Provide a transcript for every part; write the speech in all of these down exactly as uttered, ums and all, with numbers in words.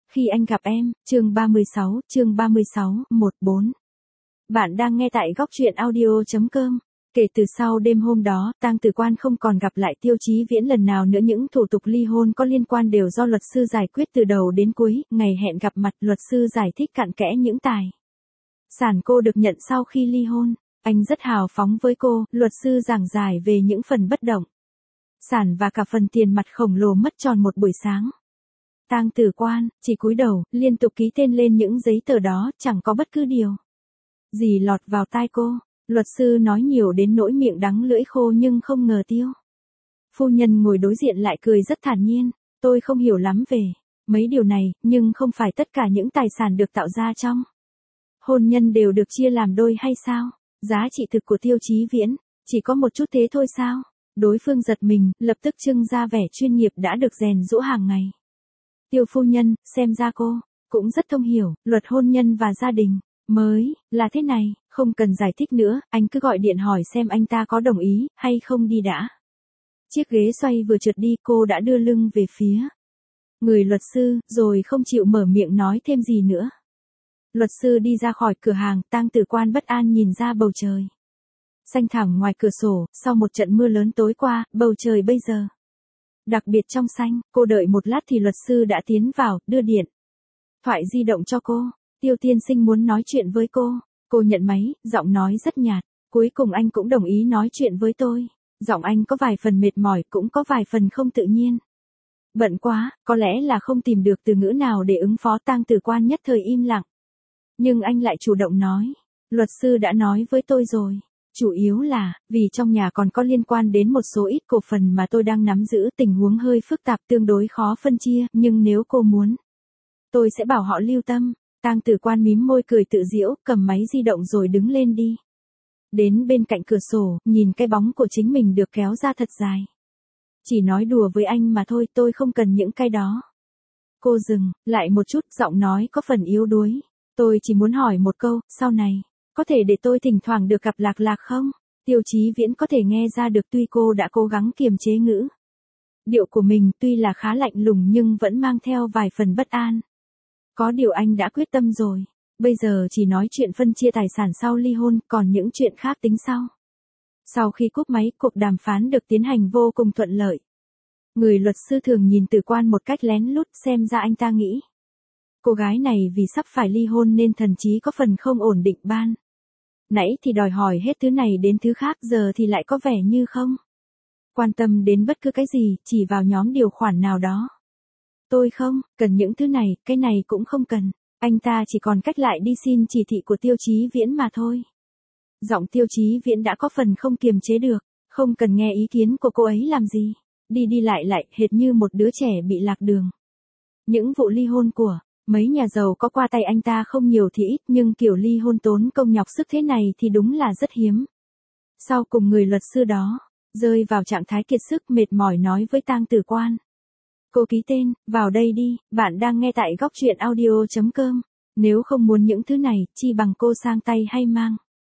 Khi anh gặp em, chương ba mươi sáu, chương ba mươi sáu, một bốn. Bạn đang nghe tại góc truyện audio chấm com. Kể từ sau đêm hôm đó, Tang Tử Quan không còn gặp lại Tiêu Chí Viễn lần nào nữa, những thủ tục ly hôn có liên quan đều do luật sư giải quyết từ đầu đến cuối, ngày hẹn gặp mặt, luật sư giải thích cặn kẽ những tài sản cô được nhận sau khi ly hôn. Anh rất hào phóng với cô, luật sư giảng giải về những phần bất động sản và cả phần tiền mặt khổng lồ mất tròn một buổi sáng. Tang Tử Quan chỉ cúi đầu, liên tục ký tên lên những giấy tờ đó, chẳng có bất cứ điều gì lọt vào tai cô. Luật sư nói nhiều đến nỗi miệng đắng lưỡi khô nhưng không ngờ Tiêu phu nhân ngồi đối diện lại cười rất thản nhiên. Tôi không hiểu lắm về mấy điều này, nhưng không phải tất cả những tài sản được tạo ra trong hôn nhân đều được chia làm đôi hay sao? Giá trị thực của Tiêu Chí Viễn chỉ có một chút thế thôi sao? Đối phương giật mình, lập tức trưng ra vẻ chuyên nghiệp đã được rèn giũa hàng ngày. Tiêu phu nhân, xem ra cô cũng rất thông hiểu luật hôn nhân và gia đình. Mới là thế này, không cần giải thích nữa, anh cứ gọi điện hỏi xem anh ta có đồng ý hay không đi đã. Chiếc ghế xoay vừa trượt đi, cô đã đưa lưng về phía người luật sư, rồi không chịu mở miệng nói thêm gì nữa. Luật sư đi ra khỏi cửa hàng, Tang Tử Quan bất an nhìn ra bầu trời xanh thẳm ngoài cửa sổ. Sau một trận mưa lớn tối qua, bầu trời bây giờ đặc biệt trong xanh. Cô đợi một lát thì luật sư đã tiến vào, đưa điện thoại di động cho cô. Tiêu tiên sinh muốn nói chuyện với cô. Cô nhận máy, giọng nói rất nhạt. Cuối cùng anh cũng đồng ý nói chuyện với tôi. Giọng anh có vài phần mệt mỏi, cũng có vài phần không tự nhiên. Bận quá, có lẽ là không tìm được từ ngữ nào để ứng phó. Tang Tử Quan nhất thời im lặng. Nhưng anh lại chủ động nói. Luật sư đã nói với tôi rồi. Chủ yếu là, vì trong nhà còn có liên quan đến một số ít cổ phần mà tôi đang nắm giữ, tình huống hơi phức tạp, tương đối khó phân chia, nhưng nếu cô muốn, tôi sẽ bảo họ lưu tâm. Tang Tử Quan mím môi cười tự giễu, cầm máy di động rồi đứng lên đi đến bên cạnh cửa sổ, nhìn cái bóng của chính mình được kéo ra thật dài. Chỉ nói đùa với anh mà thôi, tôi không cần những cái đó. Cô dừng lại một chút, giọng nói có phần yếu đuối. Tôi chỉ muốn hỏi một câu, sau này có thể để tôi thỉnh thoảng được gặp Lạc Lạc không? Tiêu Chí Viễn có thể nghe ra được tuy cô đã cố gắng kiềm chế ngữ điệu của mình, tuy là khá lạnh lùng nhưng vẫn mang theo vài phần bất an. Có điều anh đã quyết tâm rồi. Bây giờ chỉ nói chuyện phân chia tài sản sau ly hôn, còn những chuyện khác tính sau. Sau khi cúp máy, cuộc đàm phán được tiến hành vô cùng thuận lợi. Người luật sư thường nhìn Tử Quan một cách lén lút, xem ra anh ta nghĩ cô gái này vì sắp phải ly hôn nên thần trí có phần không ổn định. Ban nãy thì đòi hỏi hết thứ này đến thứ khác, giờ thì lại có vẻ như không quan tâm đến bất cứ cái gì, chỉ vào nhóm điều khoản nào đó. Tôi không cần những thứ này, cái này cũng không cần. Anh ta chỉ còn cách lại đi xin chỉ thị của Tiêu Chí Viễn mà thôi. Giọng Tiêu Chí Viễn đã có phần không kiềm chế được. Không cần nghe ý kiến của cô ấy làm gì. Đi đi lại lại, hệt như một đứa trẻ bị lạc đường. Những vụ ly hôn của mấy nhà giàu có qua tay anh ta không nhiều thì ít, nhưng kiểu ly hôn tốn công nhọc sức thế này thì đúng là rất hiếm. Sau cùng người luật sư đó rơi vào trạng thái kiệt sức, mệt mỏi nói với Tang Tử Quan. Cô ký tên, vào đây đi, bạn đang nghe tại góc truyện audio chấm com. Nếu không muốn những thứ này, chi bằng cô sang tay hay mang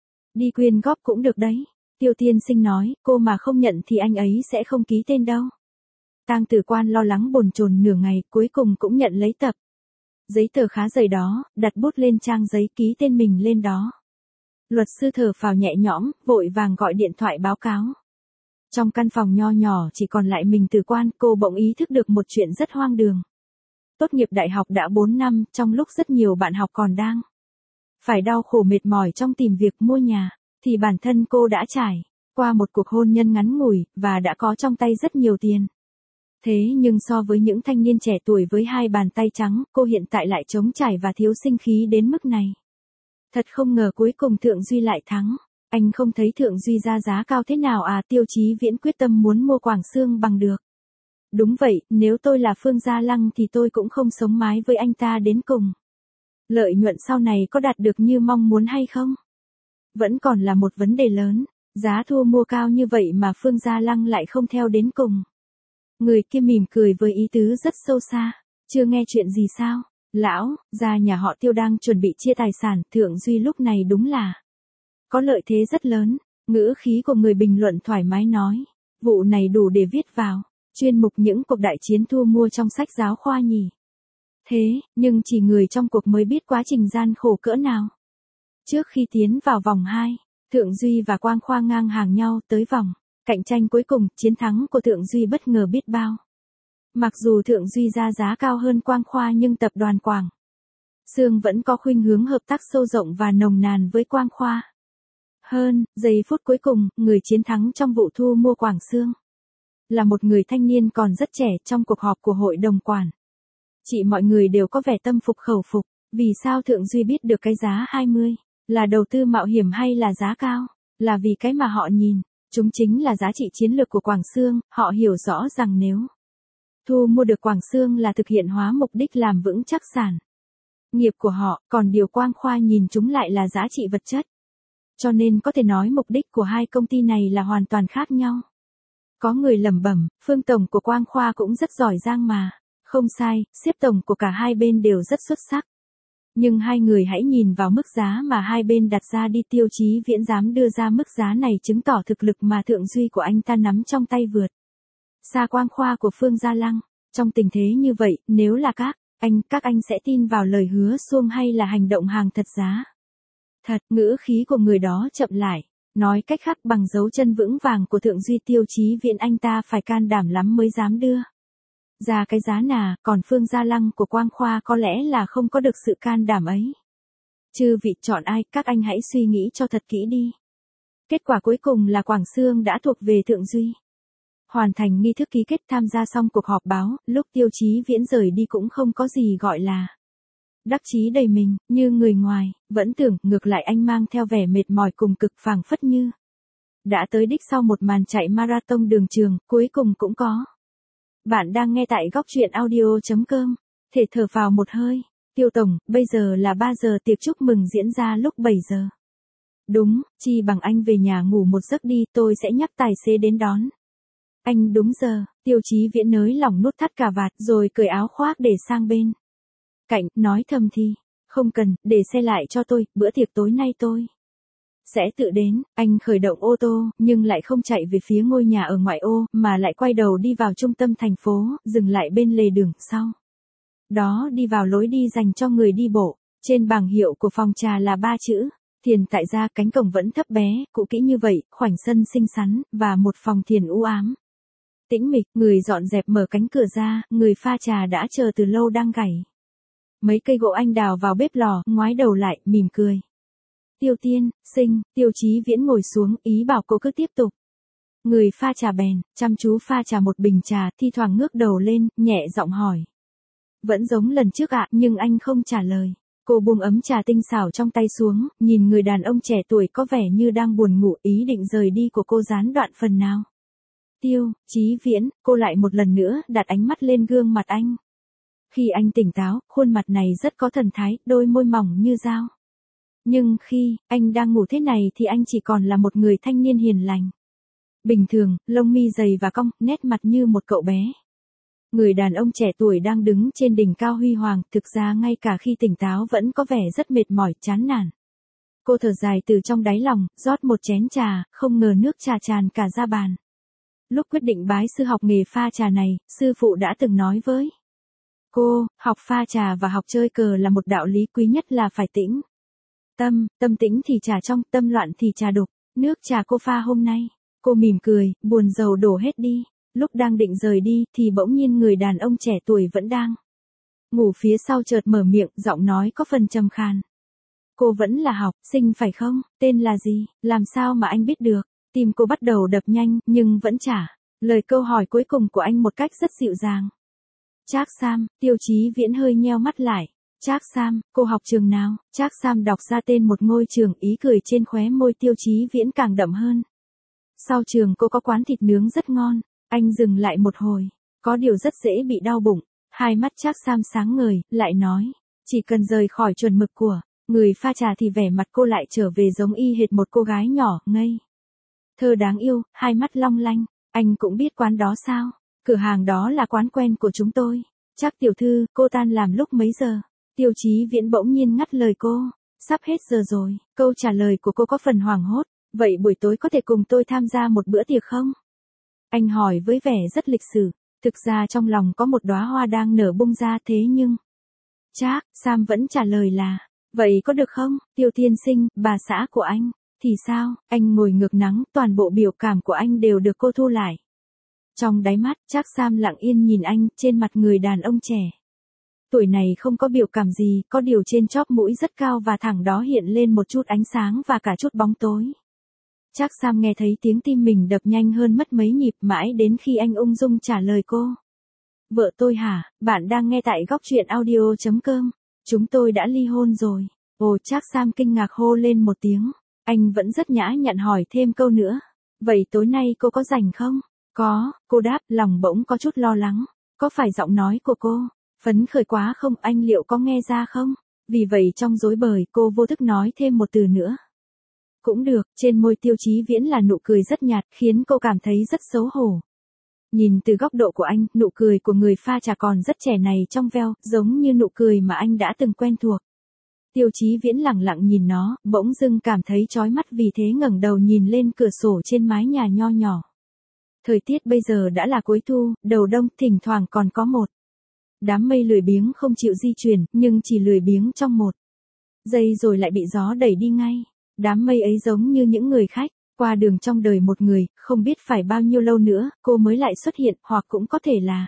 đi quyên góp cũng được đấy. Tiêu tiên sinh nói, cô mà không nhận thì anh ấy sẽ không ký tên đâu. Tang Tử Quan lo lắng bồn chồn nửa ngày, cuối cùng cũng nhận lấy tập giấy tờ khá dày đó, đặt bút lên trang giấy, ký tên mình lên đó. Luật sư thở phào nhẹ nhõm, vội vàng gọi điện thoại báo cáo. Trong căn phòng nho nhỏ chỉ còn lại mình Tử Quan, cô bỗng ý thức được một chuyện rất hoang đường. Tốt nghiệp đại học đã bốn năm, trong lúc rất nhiều bạn học còn đang phải đau khổ mệt mỏi trong tìm việc mua nhà, thì bản thân cô đã trải qua một cuộc hôn nhân ngắn ngủi, và đã có trong tay rất nhiều tiền. Thế nhưng so với những thanh niên trẻ tuổi với hai bàn tay trắng, cô hiện tại lại trống trải và thiếu sinh khí đến mức này. Thật không ngờ cuối cùng Thượng Duy lại thắng. Anh không thấy Thượng Duy ra giá cao thế nào à? Tiêu Chí Viễn quyết tâm muốn mua Quảng Xương bằng được. Đúng vậy, nếu tôi là Phương Gia Lăng thì tôi cũng không sống mái với anh ta đến cùng. Lợi nhuận sau này có đạt được như mong muốn hay không? Vẫn còn là một vấn đề lớn. Giá thua mua cao như vậy mà Phương Gia Lăng lại không theo đến cùng. Người kia mỉm cười với ý tứ rất sâu xa. Chưa nghe chuyện gì sao? Lão, gia nhà họ Tiêu đang chuẩn bị chia tài sản. Thượng Duy lúc này đúng là có lợi thế rất lớn. Ngữ khí của người bình luận thoải mái nói. Vụ này đủ để viết vào chuyên mục những cuộc đại chiến thua mua trong sách giáo khoa nhỉ. Thế, nhưng chỉ người trong cuộc mới biết quá trình gian khổ cỡ nào. Trước khi tiến vào vòng hai, Thượng Duy và Quang Khoa ngang hàng nhau tới vòng cạnh tranh cuối cùng, chiến thắng của Thượng Duy bất ngờ biết bao. Mặc dù Thượng Duy ra giá cao hơn Quang Khoa nhưng tập đoàn Quảng Xương vẫn có khuynh hướng hợp tác sâu rộng và nồng nàn với Quang Khoa. Hơn, giây phút cuối cùng, người chiến thắng trong vụ thu mua Quảng Xương là một người thanh niên còn rất trẻ. Trong cuộc họp của hội đồng quản trị mọi người đều có vẻ tâm phục khẩu phục. Vì sao Thượng Duy biết được cái giá hai mươi là đầu tư mạo hiểm hay là giá cao? Là vì cái mà họ nhìn, chúng chính là giá trị chiến lược của Quảng Xương. Họ hiểu rõ rằng nếu thu mua được Quảng Xương là thực hiện hóa mục đích làm vững chắc sản nghiệp của họ, còn điều Quang Khoa nhìn chúng lại là giá trị vật chất. Cho nên có thể nói mục đích của hai công ty này là hoàn toàn khác nhau. Có người lẩm bẩm, Phương tổng của Quang Khoa cũng rất giỏi giang mà. Không sai, xếp tổng của cả hai bên đều rất xuất sắc. Nhưng hai người hãy nhìn vào mức giá mà hai bên đặt ra đi. Tiêu Chí Viễn dám đưa ra mức giá này chứng tỏ thực lực mà Thượng Duy của anh ta nắm trong tay vượt xa Quang Khoa của Phương Gia Lăng. Trong tình thế như vậy, nếu là các anh, các anh sẽ tin vào lời hứa suông hay là hành động hàng thật giá thật? Ngữ khí của người đó chậm lại. Nói cách khác, bằng dấu chân vững vàng của Thượng Duy, Tiêu Chí Viễn anh ta phải can đảm lắm mới dám đưa ra cái giá nà, còn Phương Gia Lăng của Quang Khoa có lẽ là không có được sự can đảm ấy. Chư vị chọn ai, các anh hãy suy nghĩ cho thật kỹ đi. Kết quả cuối cùng là Quảng Xương đã thuộc về Thượng Duy. Hoàn thành nghi thức ký kết, tham gia xong cuộc họp báo, lúc Tiêu Chí Viễn rời đi cũng không có gì gọi là đắc chí đầy mình, như người ngoài, vẫn tưởng, ngược lại anh mang theo vẻ mệt mỏi cùng cực, phảng phất như đã tới đích sau một màn chạy marathon đường trường, cuối cùng cũng có. Bạn đang nghe tại góc truyện audio chấm com, thể thở vào một hơi. Tiêu tổng, bây giờ là ba giờ, tiệc chúc mừng diễn ra lúc bảy giờ. Đúng, chi bằng anh về nhà ngủ một giấc đi, tôi sẽ nhắc tài xế đến đón anh đúng giờ. Tiêu Chí Viễn nới lỏng nút thắt cà vạt rồi cởi áo khoác để sang bên cạnh, nói thầm thì, không cần, để xe lại cho tôi, bữa tiệc tối nay tôi sẽ tự đến. Anh khởi động ô tô, nhưng lại không chạy về phía ngôi nhà ở ngoại ô, mà lại quay đầu đi vào trung tâm thành phố, dừng lại bên lề đường, sau đó đi vào lối đi dành cho người đi bộ. Trên bảng hiệu của phòng trà là ba chữ thiền tại gia. Cánh cổng vẫn thấp bé, cũ kỹ như vậy, khoảnh sân xinh xắn, và một phòng thiền u ám tĩnh mịch. Người dọn dẹp mở cánh cửa ra, người pha trà đã chờ từ lâu đang gảy mấy cây gỗ anh đào vào bếp lò, ngoái đầu lại, mỉm cười. Tiêu tiên, sinh, Tiêu Chí Viễn ngồi xuống, ý bảo cô cứ tiếp tục. Người pha trà bèn, chăm chú pha trà một bình trà, thi thoảng ngước đầu lên, nhẹ giọng hỏi. Vẫn giống lần trước ạ, nhưng anh không trả lời. Cô buông ấm trà tinh xảo trong tay xuống, nhìn người đàn ông trẻ tuổi có vẻ như đang buồn ngủ, ý định rời đi của cô gián đoạn phần nào. Tiêu Chí Viễn, cô lại một lần nữa đặt ánh mắt lên gương mặt anh. Khi anh tỉnh táo, khuôn mặt này rất có thần thái, đôi môi mỏng như dao. Nhưng khi anh đang ngủ thế này thì anh chỉ còn là một người thanh niên hiền lành. Bình thường, lông mi dày và cong, nét mặt như một cậu bé. Người đàn ông trẻ tuổi đang đứng trên đỉnh cao huy hoàng, thực ra ngay cả khi tỉnh táo vẫn có vẻ rất mệt mỏi, chán nản. Cô thở dài từ trong đáy lòng, rót một chén trà, không ngờ nước trà tràn cả ra bàn. Lúc quyết định bái sư học nghề pha trà này, sư phụ đã từng nói với cô, học pha trà và học chơi cờ là một đạo lý, quý nhất là phải tĩnh tâm, tâm tĩnh thì trà trong, tâm loạn thì trà đục. Nước trà cô pha hôm nay, cô mỉm cười, buồn rầu đổ hết đi. Lúc đang định rời đi thì bỗng nhiên người đàn ông trẻ tuổi vẫn đang ngủ phía sau chợt mở miệng, giọng nói có phần trầm khàn. Cô vẫn là học sinh phải không? Tên là gì? Làm sao mà anh biết được? Tim cô bắt đầu đập nhanh, nhưng vẫn trả lời câu hỏi cuối cùng của anh một cách rất dịu dàng. Trác Sam. Tiêu Chí Viễn hơi nheo mắt lại. Trác Sam, cô học trường nào? Trác Sam đọc ra tên một ngôi trường, ý cười trên khóe môi Tiêu Chí Viễn càng đậm hơn. Sau trường cô có quán thịt nướng rất ngon. Anh dừng lại một hồi, có điều rất dễ bị đau bụng. Hai mắt Trác Sam sáng ngời, lại nói, chỉ cần rời khỏi chuẩn mực của người pha trà thì vẻ mặt cô lại trở về giống y hệt một cô gái nhỏ, ngây thơ đáng yêu, hai mắt long lanh. Anh cũng biết quán đó sao? Cửa hàng đó là quán quen của chúng tôi. Trác tiểu thư, cô tan làm lúc mấy giờ? Tiêu Chí Viễn bỗng nhiên ngắt lời cô. Sắp hết giờ rồi. Câu trả lời của cô có phần hoảng hốt. Vậy buổi tối có thể cùng tôi tham gia một bữa tiệc không? Anh hỏi với vẻ rất lịch sự. Thực ra trong lòng có một đóa hoa đang nở bung ra, thế nhưng Trác, Sam vẫn trả lời là, vậy có được không, Tiêu tiên sinh, bà xã của anh, thì sao, anh ngồi ngược nắng, toàn bộ biểu cảm của anh đều được cô thu lại. Trong đáy mắt, Trác Sam lặng yên nhìn anh, trên mặt người đàn ông trẻ. Tuổi này không có biểu cảm gì, có điều trên chóp mũi rất cao và thẳng đó hiện lên một chút ánh sáng và cả chút bóng tối. Trác Sam nghe thấy tiếng tim mình đập nhanh hơn mất mấy nhịp mãi đến khi anh ung dung trả lời cô. Vợ tôi hả, bạn đang nghe tại góc truyện audio.com. Chúng tôi đã ly hôn rồi. Ồ, Trác Sam kinh ngạc hô lên một tiếng. Anh vẫn rất nhã nhặn hỏi thêm câu nữa. Vậy tối nay cô có rảnh không? Có, cô đáp, lòng bỗng có chút lo lắng. Có phải giọng nói của cô phấn khởi quá không, anh liệu có nghe ra không? Vì vậy trong rối bời cô vô thức nói thêm một từ nữa. Cũng được, trên môi Tiêu Chí Viễn là nụ cười rất nhạt, khiến cô cảm thấy rất xấu hổ. Nhìn từ góc độ của anh, nụ cười của người pha trà còn rất trẻ này trong veo, giống như nụ cười mà anh đã từng quen thuộc. Tiêu Chí Viễn lặng lặng nhìn nó, bỗng dưng cảm thấy chói mắt vì thế ngẩng đầu nhìn lên cửa sổ trên mái nhà nho nhỏ. Thời tiết bây giờ đã là cuối thu, đầu đông, thỉnh thoảng còn có một đám mây lười biếng không chịu di chuyển, nhưng chỉ lười biếng trong một giây rồi lại bị gió đẩy đi ngay. Đám mây ấy giống như những người khách qua đường trong đời một người, không biết phải bao nhiêu lâu nữa, cô mới lại xuất hiện, hoặc cũng có thể là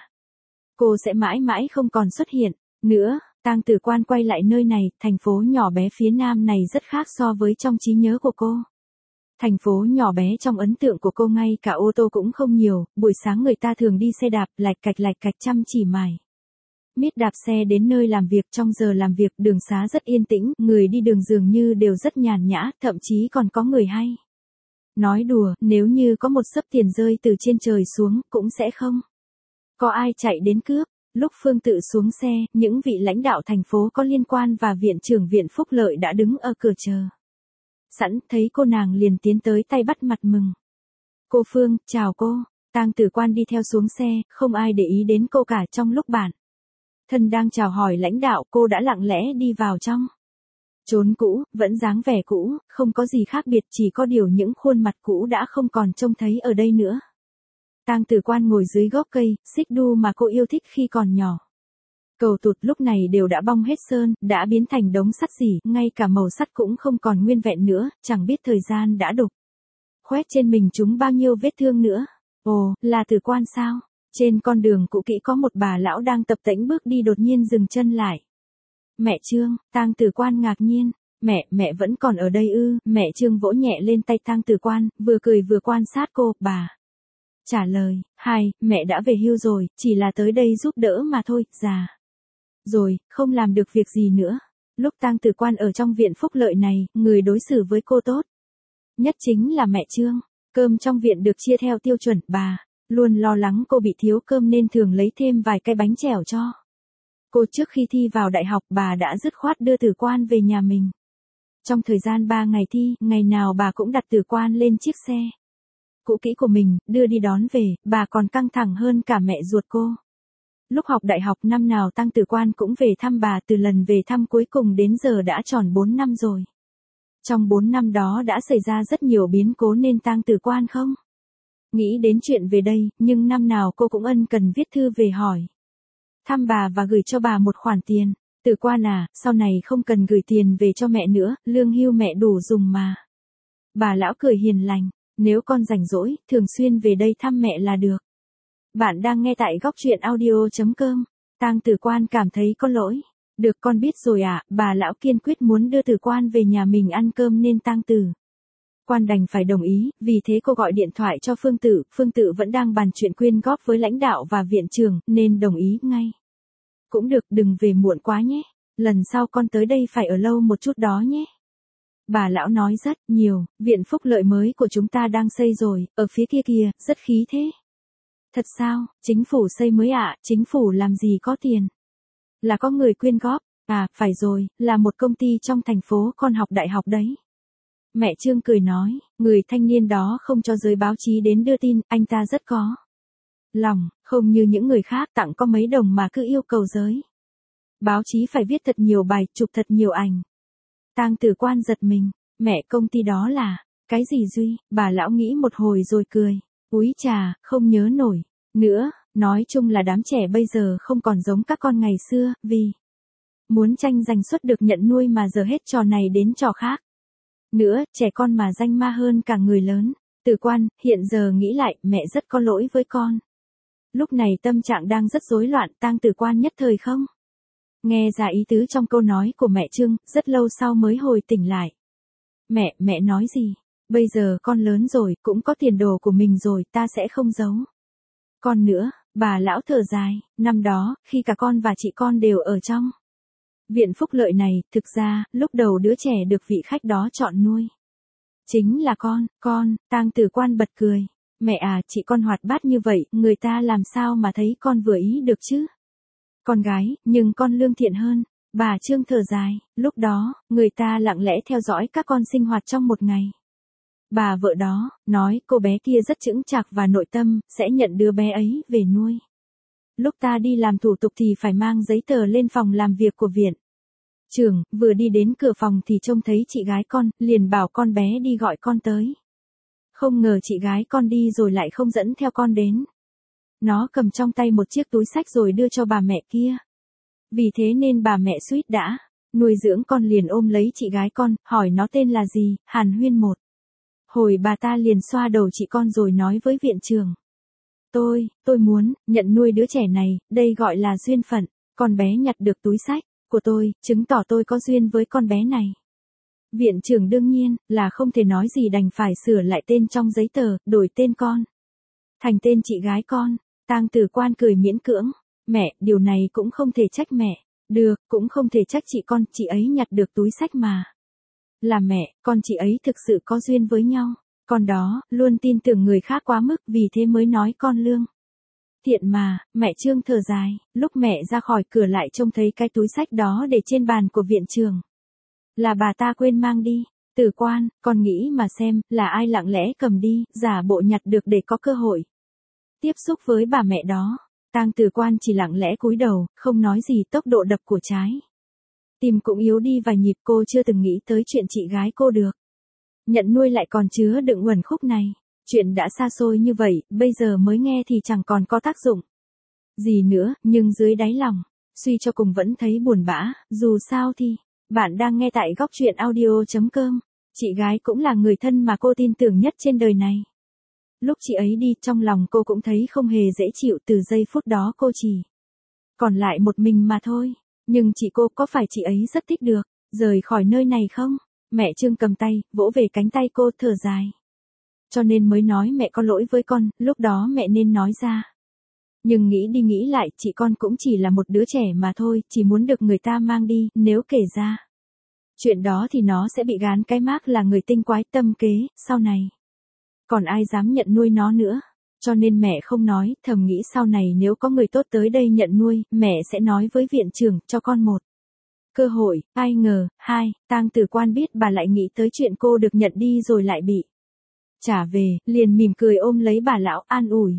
cô sẽ mãi mãi không còn xuất hiện nữa. Tang Tử Quan quay lại nơi này, thành phố nhỏ bé phía nam này rất khác so với trong trí nhớ của cô. Thành phố nhỏ bé trong ấn tượng của cô ngay cả ô tô cũng không nhiều, buổi sáng người ta thường đi xe đạp, lạch cạch lạch cạch chăm chỉ mải miết đạp xe đến nơi làm việc. Trong giờ làm việc đường xá rất yên tĩnh, người đi đường dường như đều rất nhàn nhã, thậm chí còn có người hay nói đùa, nếu như có một xấp tiền rơi từ trên trời xuống, cũng sẽ không có ai chạy đến cướp. Lúc Phương Tự xuống xe, những vị lãnh đạo thành phố có liên quan và viện trưởng viện phúc lợi đã đứng ở cửa chờ sẵn, thấy cô nàng liền tiến tới tay bắt mặt mừng. Cô Phương, chào cô. Tang Tử Quan đi theo xuống xe, không ai để ý đến cô cả. Trong lúc bản thân đang chào hỏi lãnh đạo, cô đã lặng lẽ đi vào trong chốn cũ, vẫn dáng vẻ cũ, không có gì khác biệt, chỉ có điều những khuôn mặt cũ đã không còn trông thấy ở đây nữa. Tang Tử Quan ngồi dưới gốc cây, xích đu mà cô yêu thích khi còn nhỏ. Cầu tụt lúc này đều đã bong hết sơn, đã biến thành đống sắt rỉ, ngay cả màu sắt cũng không còn nguyên vẹn nữa, chẳng biết thời gian đã đục khoét trên mình chúng bao nhiêu vết thương nữa. Ồ, là Tử Quan sao? Trên con đường cũ kỹ có một bà lão đang tập tễnh bước đi đột nhiên dừng chân lại. Mẹ Trương, Tang Tử Quan ngạc nhiên. Mẹ, mẹ vẫn còn ở đây ư? Mẹ Trương vỗ nhẹ lên tay Tang Tử Quan, vừa cười vừa quan sát cô. Bà trả lời, hai, mẹ đã về hưu rồi, chỉ là tới đây giúp đỡ mà thôi, già rồi, không làm được việc gì nữa. Lúc Tang Tử Quan ở trong viện phúc lợi này, người đối xử với cô tốt nhất chính là mẹ Trương. Cơm trong viện được chia theo tiêu chuẩn, bà luôn lo lắng cô bị thiếu cơm nên thường lấy thêm vài cái bánh chèo cho cô. Trước khi thi vào đại học, bà đã dứt khoát đưa Tử Quan về nhà mình. Trong thời gian ba ngày thi, ngày nào bà cũng đặt Tử Quan lên chiếc xe cũ kỹ của mình, đưa đi đón về. Bà còn căng thẳng hơn cả mẹ ruột cô. Lúc học đại học năm nào Tang Tử Quan cũng về thăm bà, từ lần về thăm cuối cùng đến giờ đã tròn bốn năm rồi. Trong bốn năm đó đã xảy ra rất nhiều biến cố nên Tang Tử Quan không nghĩ đến chuyện về đây, nhưng năm nào cô cũng ân cần viết thư về hỏi thăm bà và gửi cho bà một khoản tiền. Tử Quan à, sau này không cần gửi tiền về cho mẹ nữa, lương hưu mẹ đủ dùng mà. Bà lão cười hiền lành, nếu con rảnh rỗi, thường xuyên về đây thăm mẹ là được. Bạn đang nghe tại góc truyện audio.com. Tang Tử Quan cảm thấy có lỗi. Được, con biết rồi ạ. À, bà lão kiên quyết muốn đưa Tử Quan về nhà mình ăn cơm nên Tang Tử Quan đành phải đồng ý, vì thế cô gọi điện thoại cho Phương Tự. Phương Tự vẫn đang bàn chuyện quyên góp với lãnh đạo và viện trưởng, nên đồng ý ngay. Cũng được, đừng về muộn quá nhé. Lần sau con tới đây phải ở lâu một chút đó nhé. Bà lão nói rất nhiều, viện phúc lợi mới của chúng ta đang xây rồi, ở phía kia kìa, rất khí thế. Thật sao, chính phủ xây mới ạ, à? Chính phủ làm gì có tiền? Là có người quyên góp, à, phải rồi, là một công ty trong thành phố con học đại học đấy. Mẹ Trương cười nói, người thanh niên đó không cho giới báo chí đến đưa tin, anh ta rất có lòng, không như những người khác tặng có mấy đồng mà cứ yêu cầu giới báo chí phải viết thật nhiều bài, chụp thật nhiều ảnh. Tang Tử Quan giật mình, mẹ, công ty đó là cái gì Duy? Bà lão nghĩ một hồi rồi cười, úi chà, không nhớ nổi nữa. Nói chung là đám trẻ bây giờ không còn giống các con ngày xưa, vì Muốn tranh giành suất được nhận nuôi mà giờ hết trò này đến trò khác. Nữa, trẻ con mà danh ma hơn cả người lớn. Từ Quan, hiện giờ nghĩ lại, mẹ rất có lỗi với con. Lúc này tâm trạng đang rất rối loạn, Tang Tử Quan nhất thời không nghe ra ý tứ trong câu nói của mẹ Trương, rất lâu sau mới hồi tỉnh lại. Mẹ, mẹ nói gì? Bây giờ con lớn rồi, cũng có tiền đồ của mình rồi, ta sẽ không giấu con nữa. Bà lão thở dài, năm đó, khi cả con và chị con đều ở trong viện phúc lợi này, thực ra, lúc đầu đứa trẻ được vị khách đó chọn nuôi chính là con. Con, Tang Tử Quan bật cười. Mẹ à, chị con hoạt bát như vậy, người ta làm sao mà thấy con vừa ý được chứ? Con gái, nhưng con lương thiện hơn. Bà Trương thở dài, lúc đó, người ta lặng lẽ theo dõi các con sinh hoạt trong một ngày. Bà vợ đó, nói cô bé kia rất chững chạc và nội tâm, sẽ nhận đứa bé ấy về nuôi. Lúc ta đi làm thủ tục thì phải mang giấy tờ lên phòng làm việc của viện trưởng, vừa đi đến cửa phòng thì trông thấy chị gái con, liền bảo con bé đi gọi con tới. Không ngờ chị gái con đi rồi lại không dẫn theo con đến. Nó cầm trong tay một chiếc túi xách rồi đưa cho bà mẹ kia. Vì thế nên bà mẹ suýt đã nuôi dưỡng con liền ôm lấy chị gái con, hỏi nó tên là gì, hàn huyên một hồi bà ta liền xoa đầu chị con rồi nói với viện trưởng. Tôi, tôi muốn, nhận nuôi đứa trẻ này, đây gọi là duyên phận. Con bé nhặt được túi xách của tôi, chứng tỏ tôi có duyên với con bé này. Viện trưởng đương nhiên, là không thể nói gì đành phải sửa lại tên trong giấy tờ, đổi tên con thành tên chị gái con. Tang Tử Quan cười miễn cưỡng. Mẹ, điều này cũng không thể trách mẹ. Được, cũng không thể trách chị con, chị ấy nhặt được túi xách mà. Là mẹ, con chị ấy thực sự có duyên với nhau. Con đó, luôn tin tưởng người khác quá mức, vì thế mới nói con lương thiện mà. Mẹ Trương thở dài, lúc mẹ ra khỏi cửa lại trông thấy cái túi xách đó để trên bàn của viện trưởng. Là bà ta quên mang đi. Tử Quan, con nghĩ mà xem, là ai lặng lẽ cầm đi, giả bộ nhặt được để có cơ hội tiếp xúc với bà mẹ đó. Tang Tử Quan chỉ lặng lẽ cúi đầu, không nói gì. Tốc độ đập của trái tim cũng yếu đi vài nhịp. Cô chưa từng nghĩ tới chuyện chị gái cô được nhận nuôi lại còn chứa đựng uẩn khúc này. Chuyện đã xa xôi như vậy, bây giờ mới nghe thì chẳng còn có tác dụng gì nữa, nhưng dưới đáy lòng, suy cho cùng vẫn thấy buồn bã. Dù sao thì, bạn đang nghe tại góc truyện audio chấm com. Chị gái cũng là người thân mà cô tin tưởng nhất trên đời này. Lúc chị ấy đi, trong lòng cô cũng thấy không hề dễ chịu. Từ giây phút đó cô chỉ còn lại một mình mà thôi. Nhưng chị cô, có phải chị ấy rất thích được rời khỏi nơi này không? Mẹ Trương cầm tay, vỗ về cánh tay cô, thở dài. Cho nên mới nói mẹ có lỗi với con, lúc đó mẹ nên nói ra. Nhưng nghĩ đi nghĩ lại, chị con cũng chỉ là một đứa trẻ mà thôi, chỉ muốn được người ta mang đi. Nếu kể ra chuyện đó thì nó sẽ bị gán cái mác là người tinh quái tâm kế, sau này còn ai dám nhận nuôi nó nữa. Cho nên mẹ không nói, thầm nghĩ sau này nếu có người tốt tới đây nhận nuôi, mẹ sẽ nói với viện trưởng, cho con một cơ hội. Ai ngờ, hai, Tang Tử Quan biết bà lại nghĩ tới chuyện cô được nhận đi rồi lại bị trả về, liền mỉm cười ôm lấy bà lão, an ủi.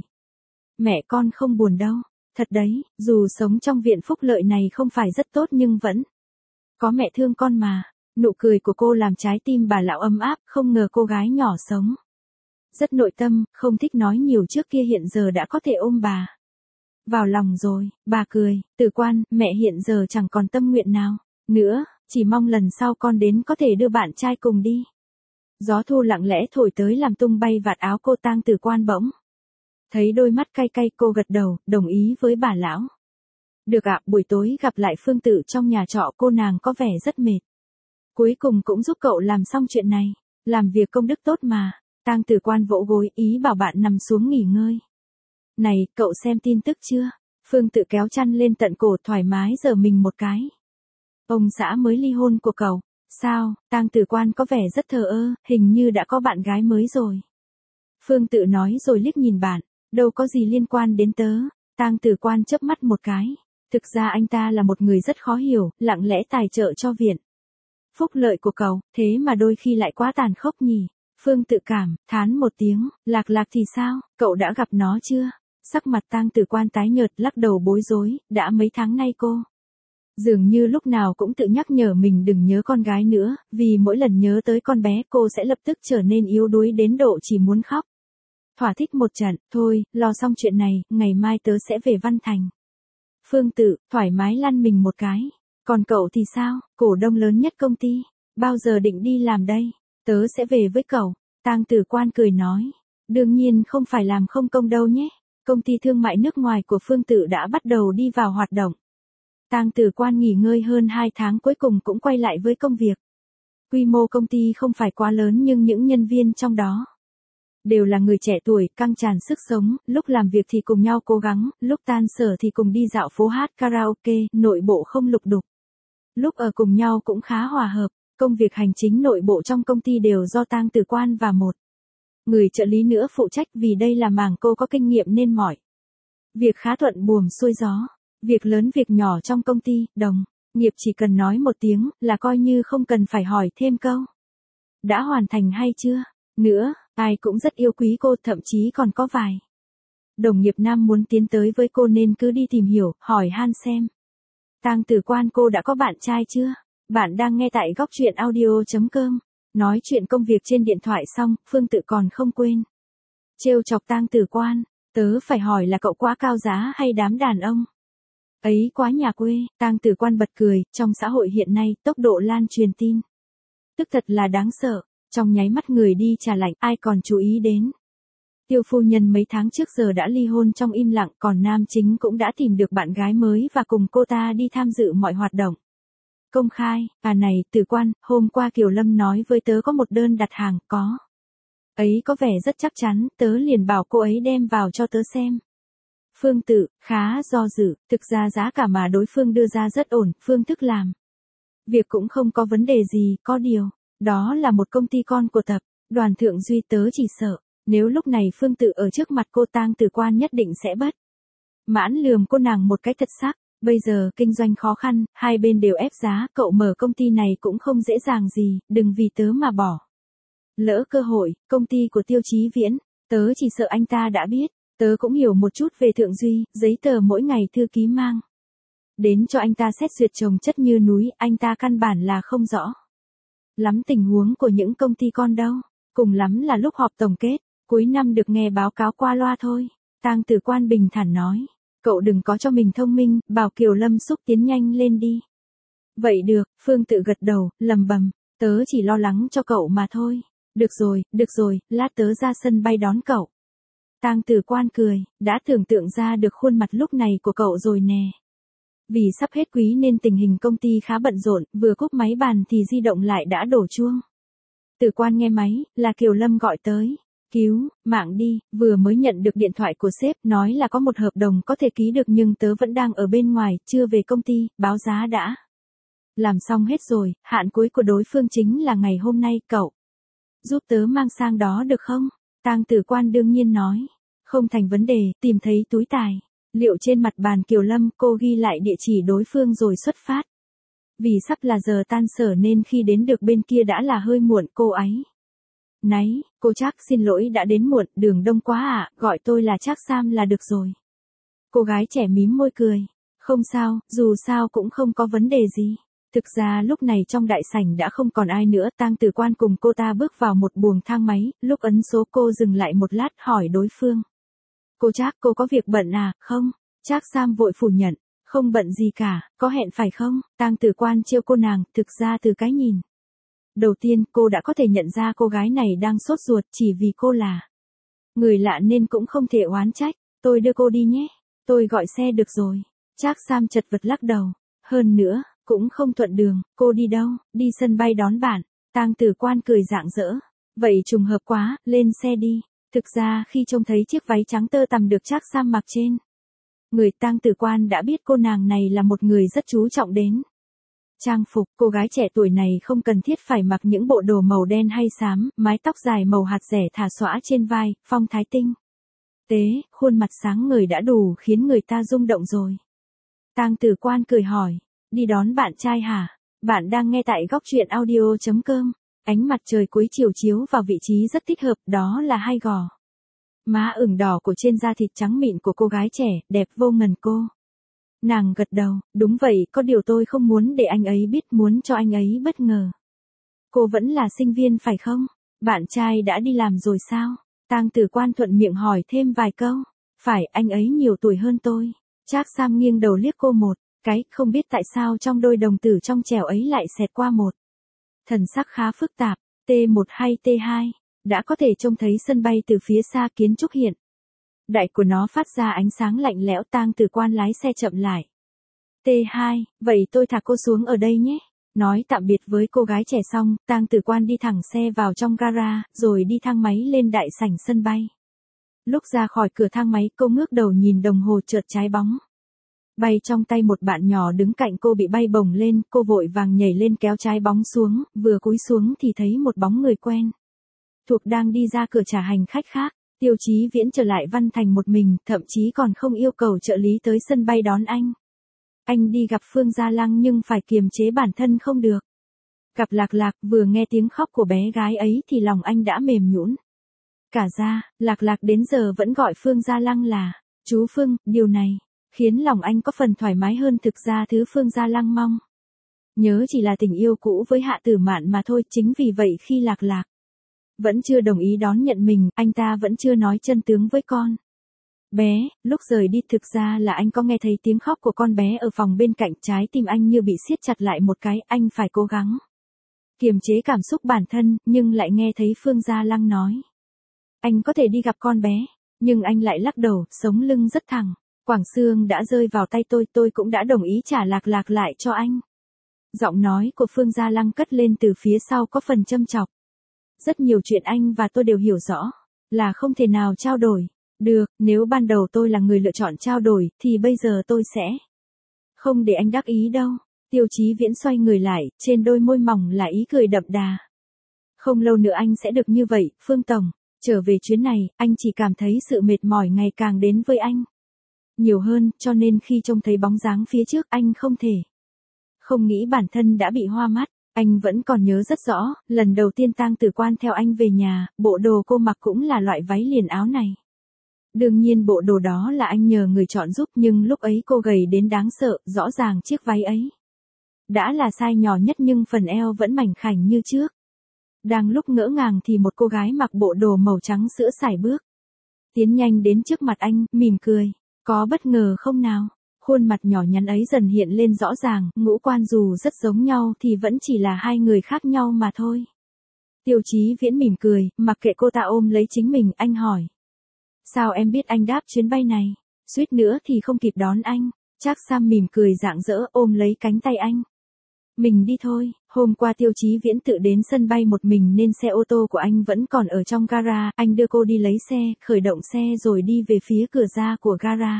Mẹ con không buồn đâu. Thật đấy, dù sống trong viện phúc lợi này không phải rất tốt nhưng vẫn có mẹ thương con mà. Nụ cười của cô làm trái tim bà lão ấm áp, không ngờ cô gái nhỏ sống rất nội tâm, không thích nói nhiều trước kia hiện giờ đã có thể ôm bà vào lòng rồi. Bà cười, Tử Quan, mẹ hiện giờ chẳng còn tâm nguyện nào nữa, chỉ mong lần sau con đến có thể đưa bạn trai cùng đi. Gió thu lặng lẽ thổi tới làm tung bay vạt áo cô. Tang Tử Quan bỗng thấy đôi mắt cay cay, cô gật đầu, đồng ý với bà lão. Được ạ, buổi tối gặp lại Phương Tự trong nhà trọ, cô nàng có vẻ rất mệt. Cuối cùng cũng giúp cậu làm xong chuyện này. Làm việc công đức tốt mà. Tang Tử Quan vỗ gối, ý bảo bạn nằm xuống nghỉ ngơi. Này, cậu xem tin tức chưa? Phương Tự kéo chăn lên tận cổ, thoải mái giở mình một cái. Ông xã mới ly hôn của cậu. Sao? Tang Tử Quan có vẻ rất thờ ơ, hình như đã có bạn gái mới rồi. Phương Tự nói rồi liếc nhìn bạn. Đâu có gì liên quan đến tớ. Tang Tử Quan chớp mắt một cái. Thực ra anh ta là một người rất khó hiểu, lặng lẽ tài trợ cho viện phúc lợi của cậu, thế mà đôi khi lại quá tàn khốc nhỉ. Phương Tự cảm thán một tiếng. Lạc Lạc thì sao, cậu đã gặp nó chưa? Sắc mặt Tang Tử Quan tái nhợt, lắc đầu bối rối. Đã mấy tháng nay cô dường như lúc nào cũng tự nhắc nhở mình đừng nhớ con gái nữa, vì mỗi lần nhớ tới con bé cô sẽ lập tức trở nên yếu đuối đến độ chỉ muốn khóc. Thỏa thích một trận. Thôi, lo xong chuyện này, ngày mai tớ sẽ về Văn Thành. Phương Tự thoải mái lăn mình một cái. Còn cậu thì sao, cổ đông lớn nhất công ty, bao giờ định đi làm đây? Tớ sẽ về với cậu. Tang Tử Quan cười nói. Đương nhiên không phải làm không công đâu nhé. Công ty thương mại nước ngoài của Phương Tự đã bắt đầu đi vào hoạt động. Tang Tử Quan nghỉ ngơi hơn hai tháng cuối cùng cũng quay lại với công việc. Quy mô công ty không phải quá lớn nhưng những nhân viên trong đó đều là người trẻ tuổi, căng tràn sức sống, lúc làm việc thì cùng nhau cố gắng, lúc tan sở thì cùng đi dạo phố hát karaoke, nội bộ không lục đục. Lúc ở cùng nhau cũng khá hòa hợp, công việc hành chính nội bộ trong công ty đều do Tang Tử Quan và một người trợ lý nữa phụ trách vì đây là mảng cô có kinh nghiệm nên mọi việc khá thuận buồm xuôi gió. Việc lớn việc nhỏ trong công ty, đồng nghiệp chỉ cần nói một tiếng là coi như không cần phải hỏi thêm câu. Đã hoàn thành hay chưa? Nữa, ai cũng rất yêu quý cô, thậm chí còn có vài đồng nghiệp nam muốn tiến tới với cô nên cứ đi tìm hiểu, hỏi han xem. Tang Tử Quan, cô đã có bạn trai chưa? Bạn đang nghe tại góc truyện audio chấm com. Nói chuyện công việc trên điện thoại xong, Phương Tự còn không quên trêu chọc Tang Tử Quan. Tớ phải hỏi là cậu quá cao giá hay đám đàn ông ấy quá nhà quê? Tang Tử Quan bật cười, trong xã hội hiện nay, tốc độ lan truyền tin tức thật là đáng sợ, trong nháy mắt người đi trà lạnh, ai còn chú ý đến. Tiêu phu nhân mấy tháng trước giờ đã ly hôn trong im lặng, còn nam chính cũng đã tìm được bạn gái mới và cùng cô ta đi tham dự mọi hoạt động công khai. À này, Tử Quan, hôm qua Kiều Lâm nói với tớ có một đơn đặt hàng, có ấy có vẻ rất chắc chắn, tớ liền bảo cô ấy đem vào cho tớ xem. Phương Tự khá do dự, thực ra giá cả mà đối phương đưa ra rất ổn, phương thức làm việc cũng không có vấn đề gì, có điều, đó là một công ty con của tập đoàn Thượng Duy. Tớ chỉ sợ, nếu lúc này Phương Tự ở trước mặt cô, Tang Tử Quan nhất định sẽ bất mãn lườm cô nàng một cái thật sắc. Bây giờ kinh doanh khó khăn, hai bên đều ép giá, cậu mở công ty này cũng không dễ dàng gì, đừng vì tớ mà bỏ lỡ cơ hội. Công ty của Tiêu Chí Viễn, tớ chỉ sợ anh ta đã biết. Tớ cũng hiểu một chút về Thượng Duy, giấy tờ mỗi ngày thư ký mang đến cho anh ta xét duyệt chồng chất như núi, anh ta căn bản là không rõ lắm tình huống của những công ty con đâu. Cùng lắm là lúc họp tổng kết cuối năm được nghe báo cáo qua loa thôi. Tang Tử Quan bình thản nói. Cậu đừng có cho mình thông minh, bảo Kiều Lâm xúc tiến nhanh lên đi. Vậy được, Phương Tự gật đầu, lầm bầm, tớ chỉ lo lắng cho cậu mà thôi. Được rồi, được rồi, lát tớ ra sân bay đón cậu. Tang Tử Quan cười, đã tưởng tượng ra được khuôn mặt lúc này của cậu rồi nè. Vì sắp hết quý nên tình hình công ty khá bận rộn, vừa cúp máy bàn thì di động lại đã đổ chuông. Tử Quan nghe máy, là Kiều Lâm gọi tới. Cứu mạng đi, vừa mới nhận được điện thoại của sếp, nói là có một hợp đồng có thể ký được nhưng tớ vẫn đang ở bên ngoài, chưa về công ty, báo giá đã làm xong hết rồi, hạn cuối của đối phương chính là ngày hôm nay, cậu giúp tớ mang sang đó được không? Tang Tử Quan đương nhiên nói, không thành vấn đề, tìm thấy túi tài liệu trên mặt bàn Kiều Lâm, cô ghi lại địa chỉ đối phương rồi xuất phát. Vì sắp là giờ tan sở nên khi đến được bên kia đã là hơi muộn. Cô ấy náy, cô Trác xin lỗi đã đến muộn, đường đông quá ạ, à, gọi tôi là Trác Sam là được rồi. Cô gái trẻ mím môi cười, không sao, dù sao cũng không có vấn đề gì. Thực ra lúc này trong đại sảnh đã không còn ai nữa, Tang Tử Quan cùng cô ta bước vào một buồng thang máy, lúc ấn số cô dừng lại một lát hỏi đối phương. Cô Trác, cô có việc bận à, không? Trác Sam vội phủ nhận, không bận gì cả, có hẹn phải không? Tang Tử Quan trêu cô nàng, thực ra từ cái nhìn đầu tiên cô đã có thể nhận ra cô gái này đang sốt ruột, chỉ vì cô là người lạ nên cũng không thể oán trách. Tôi đưa cô đi nhé, tôi gọi xe được rồi. Trác Sam chật vật lắc đầu, hơn nữa, cũng không thuận đường. Cô đi đâu? Đi sân bay đón bạn. Tang Tử Quan cười rạng rỡ, vậy trùng hợp quá, lên xe đi. Thực ra khi trông thấy chiếc váy trắng tơ tằm được Trác Sam mặc trên người, Tang Tử Quan đã biết cô nàng này là một người rất chú trọng đến trang phục. Cô gái trẻ tuổi này không cần thiết phải mặc những bộ đồ màu đen hay xám, mái tóc dài màu hạt dẻ thả xõa trên vai, phong thái tinh tế, khuôn mặt sáng ngời đã đủ khiến người ta rung động rồi. Tang Tử Quan cười hỏi, đi đón bạn trai hả? Bạn đang nghe tại góc truyện audio chấm com. Ánh mặt trời cuối chiều chiếu vào vị trí rất thích hợp, đó là hai gò má ửng đỏ của trên da thịt trắng mịn của cô gái trẻ, đẹp vô ngần. Cô nàng gật đầu, đúng vậy, có điều tôi không muốn để anh ấy biết, muốn cho anh ấy bất ngờ. Cô vẫn là sinh viên phải không? Bạn trai đã đi làm rồi sao? Tang Tử Quan thuận miệng hỏi thêm vài câu. Phải, anh ấy nhiều tuổi hơn tôi. Trác Sam nghiêng đầu liếc cô một Cái, không biết tại sao trong đôi đồng tử trong trẻo ấy lại xẹt qua một thần sắc khá phức tạp, T một hay T hai, đã có thể trông thấy sân bay từ phía xa kiến trúc hiện. Đại của nó phát ra ánh sáng lạnh lẽo. Tang Tử Quan lái xe chậm lại. T hai, vậy tôi thả cô xuống ở đây nhé. Nói tạm biệt với cô gái trẻ xong, Tang Tử Quan đi thẳng xe vào trong gara, rồi đi thang máy lên đại sảnh sân bay. Lúc ra khỏi cửa thang máy, cô ngước đầu nhìn đồng hồ chợt trái bóng. Bay trong tay một bạn nhỏ đứng cạnh cô bị bay bổng lên, cô vội vàng nhảy lên kéo trái bóng xuống, vừa cúi xuống thì thấy một bóng người quen thuộc đang đi ra cửa trả hành khách khác. Tiêu Chí Viễn trở lại Văn Thành một mình, thậm chí còn không yêu cầu trợ lý tới sân bay đón anh. Anh đi gặp Phương Gia Lăng nhưng phải kiềm chế bản thân không được. Gặp Lạc Lạc, vừa nghe tiếng khóc của bé gái ấy thì lòng anh đã mềm nhũn. Cả ra, Lạc Lạc đến giờ vẫn gọi Phương Gia Lăng là chú Phương, điều này khiến lòng anh có phần thoải mái hơn. Thực ra thứ Phương Gia Lăng mong nhớ chỉ là tình yêu cũ với Hạ Tử Mạn mà thôi. Chính vì vậy khi Lạc Lạc vẫn chưa đồng ý đón nhận mình, anh ta vẫn chưa nói chân tướng với con bé. Lúc rời đi thực ra là anh có nghe thấy tiếng khóc của con bé ở phòng bên cạnh. Trái tim anh như bị siết chặt lại một cái. Anh phải cố gắng kiềm chế cảm xúc bản thân, nhưng lại nghe thấy Phương Gia Lăng nói anh có thể đi gặp con bé. Nhưng anh lại lắc đầu, sống lưng rất thẳng. Quảng Xương đã rơi vào tay tôi, tôi cũng đã đồng ý trả Lạc Lạc lại cho anh. Giọng nói của Phương Gia Lăng cất lên từ phía sau có phần châm chọc. Rất nhiều chuyện anh và tôi đều hiểu rõ, là không thể nào trao đổi được. Nếu ban đầu tôi là người lựa chọn trao đổi, thì bây giờ tôi sẽ không để anh đắc ý đâu. Tiêu Chí Viễn xoay người lại, trên đôi môi mỏng là ý cười đậm đà. Không lâu nữa anh sẽ được như vậy, Phương Tổng. Trở về chuyến này, anh chỉ cảm thấy sự mệt mỏi ngày càng đến với anh nhiều hơn, cho nên khi trông thấy bóng dáng phía trước anh không thể không nghĩ bản thân đã bị hoa mắt. Anh vẫn còn nhớ rất rõ, lần đầu tiên Tang Tử Quan theo anh về nhà, bộ đồ cô mặc cũng là loại váy liền áo này. Đương nhiên bộ đồ đó là anh nhờ người chọn giúp, nhưng lúc ấy cô gầy đến đáng sợ. Rõ ràng chiếc váy ấy đã là size nhỏ nhất nhưng phần eo vẫn mảnh khảnh như trước. Đang lúc ngỡ ngàng thì một cô gái mặc bộ đồ màu trắng sữa sải bước tiến nhanh đến trước mặt anh, mỉm cười. Có bất ngờ không nào? Khuôn mặt nhỏ nhắn ấy dần hiện lên rõ ràng, ngũ quan dù rất giống nhau thì vẫn chỉ là hai người khác nhau mà thôi. Tiêu Chí Viễn mỉm cười, mặc kệ cô ta ôm lấy chính mình, anh hỏi. Sao em biết anh đáp chuyến bay này? Suýt nữa thì không kịp đón anh. Trác Sam mỉm cười rạng rỡ ôm lấy cánh tay anh. Mình đi thôi. Hôm qua Tiêu Chí Viễn tự đến sân bay một mình nên xe ô tô của anh vẫn còn ở trong gara. Anh đưa cô đi lấy xe, khởi động xe rồi đi về phía cửa ra của gara.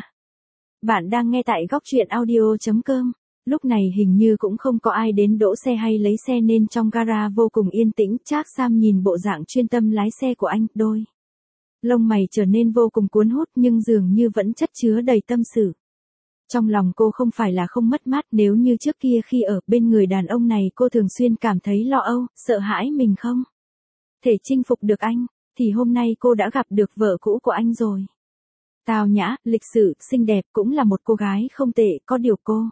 Bạn đang nghe tại góc truyện audio chấm com. Lúc này hình như cũng không có ai đến đỗ xe hay lấy xe nên trong gara vô cùng yên tĩnh. Trác Sam nhìn bộ dạng chuyên tâm lái xe của anh, đôi lông mày trở nên vô cùng cuốn hút nhưng dường như vẫn chất chứa đầy tâm sự. Trong lòng cô không phải là không mất mát, nếu như trước kia khi ở bên người đàn ông này cô thường xuyên cảm thấy lo âu, sợ hãi mình không thể chinh phục được anh, thì hôm nay cô đã gặp được vợ cũ của anh rồi. Tào nhã, lịch sự, xinh đẹp, cũng là một cô gái không tệ, có điều cô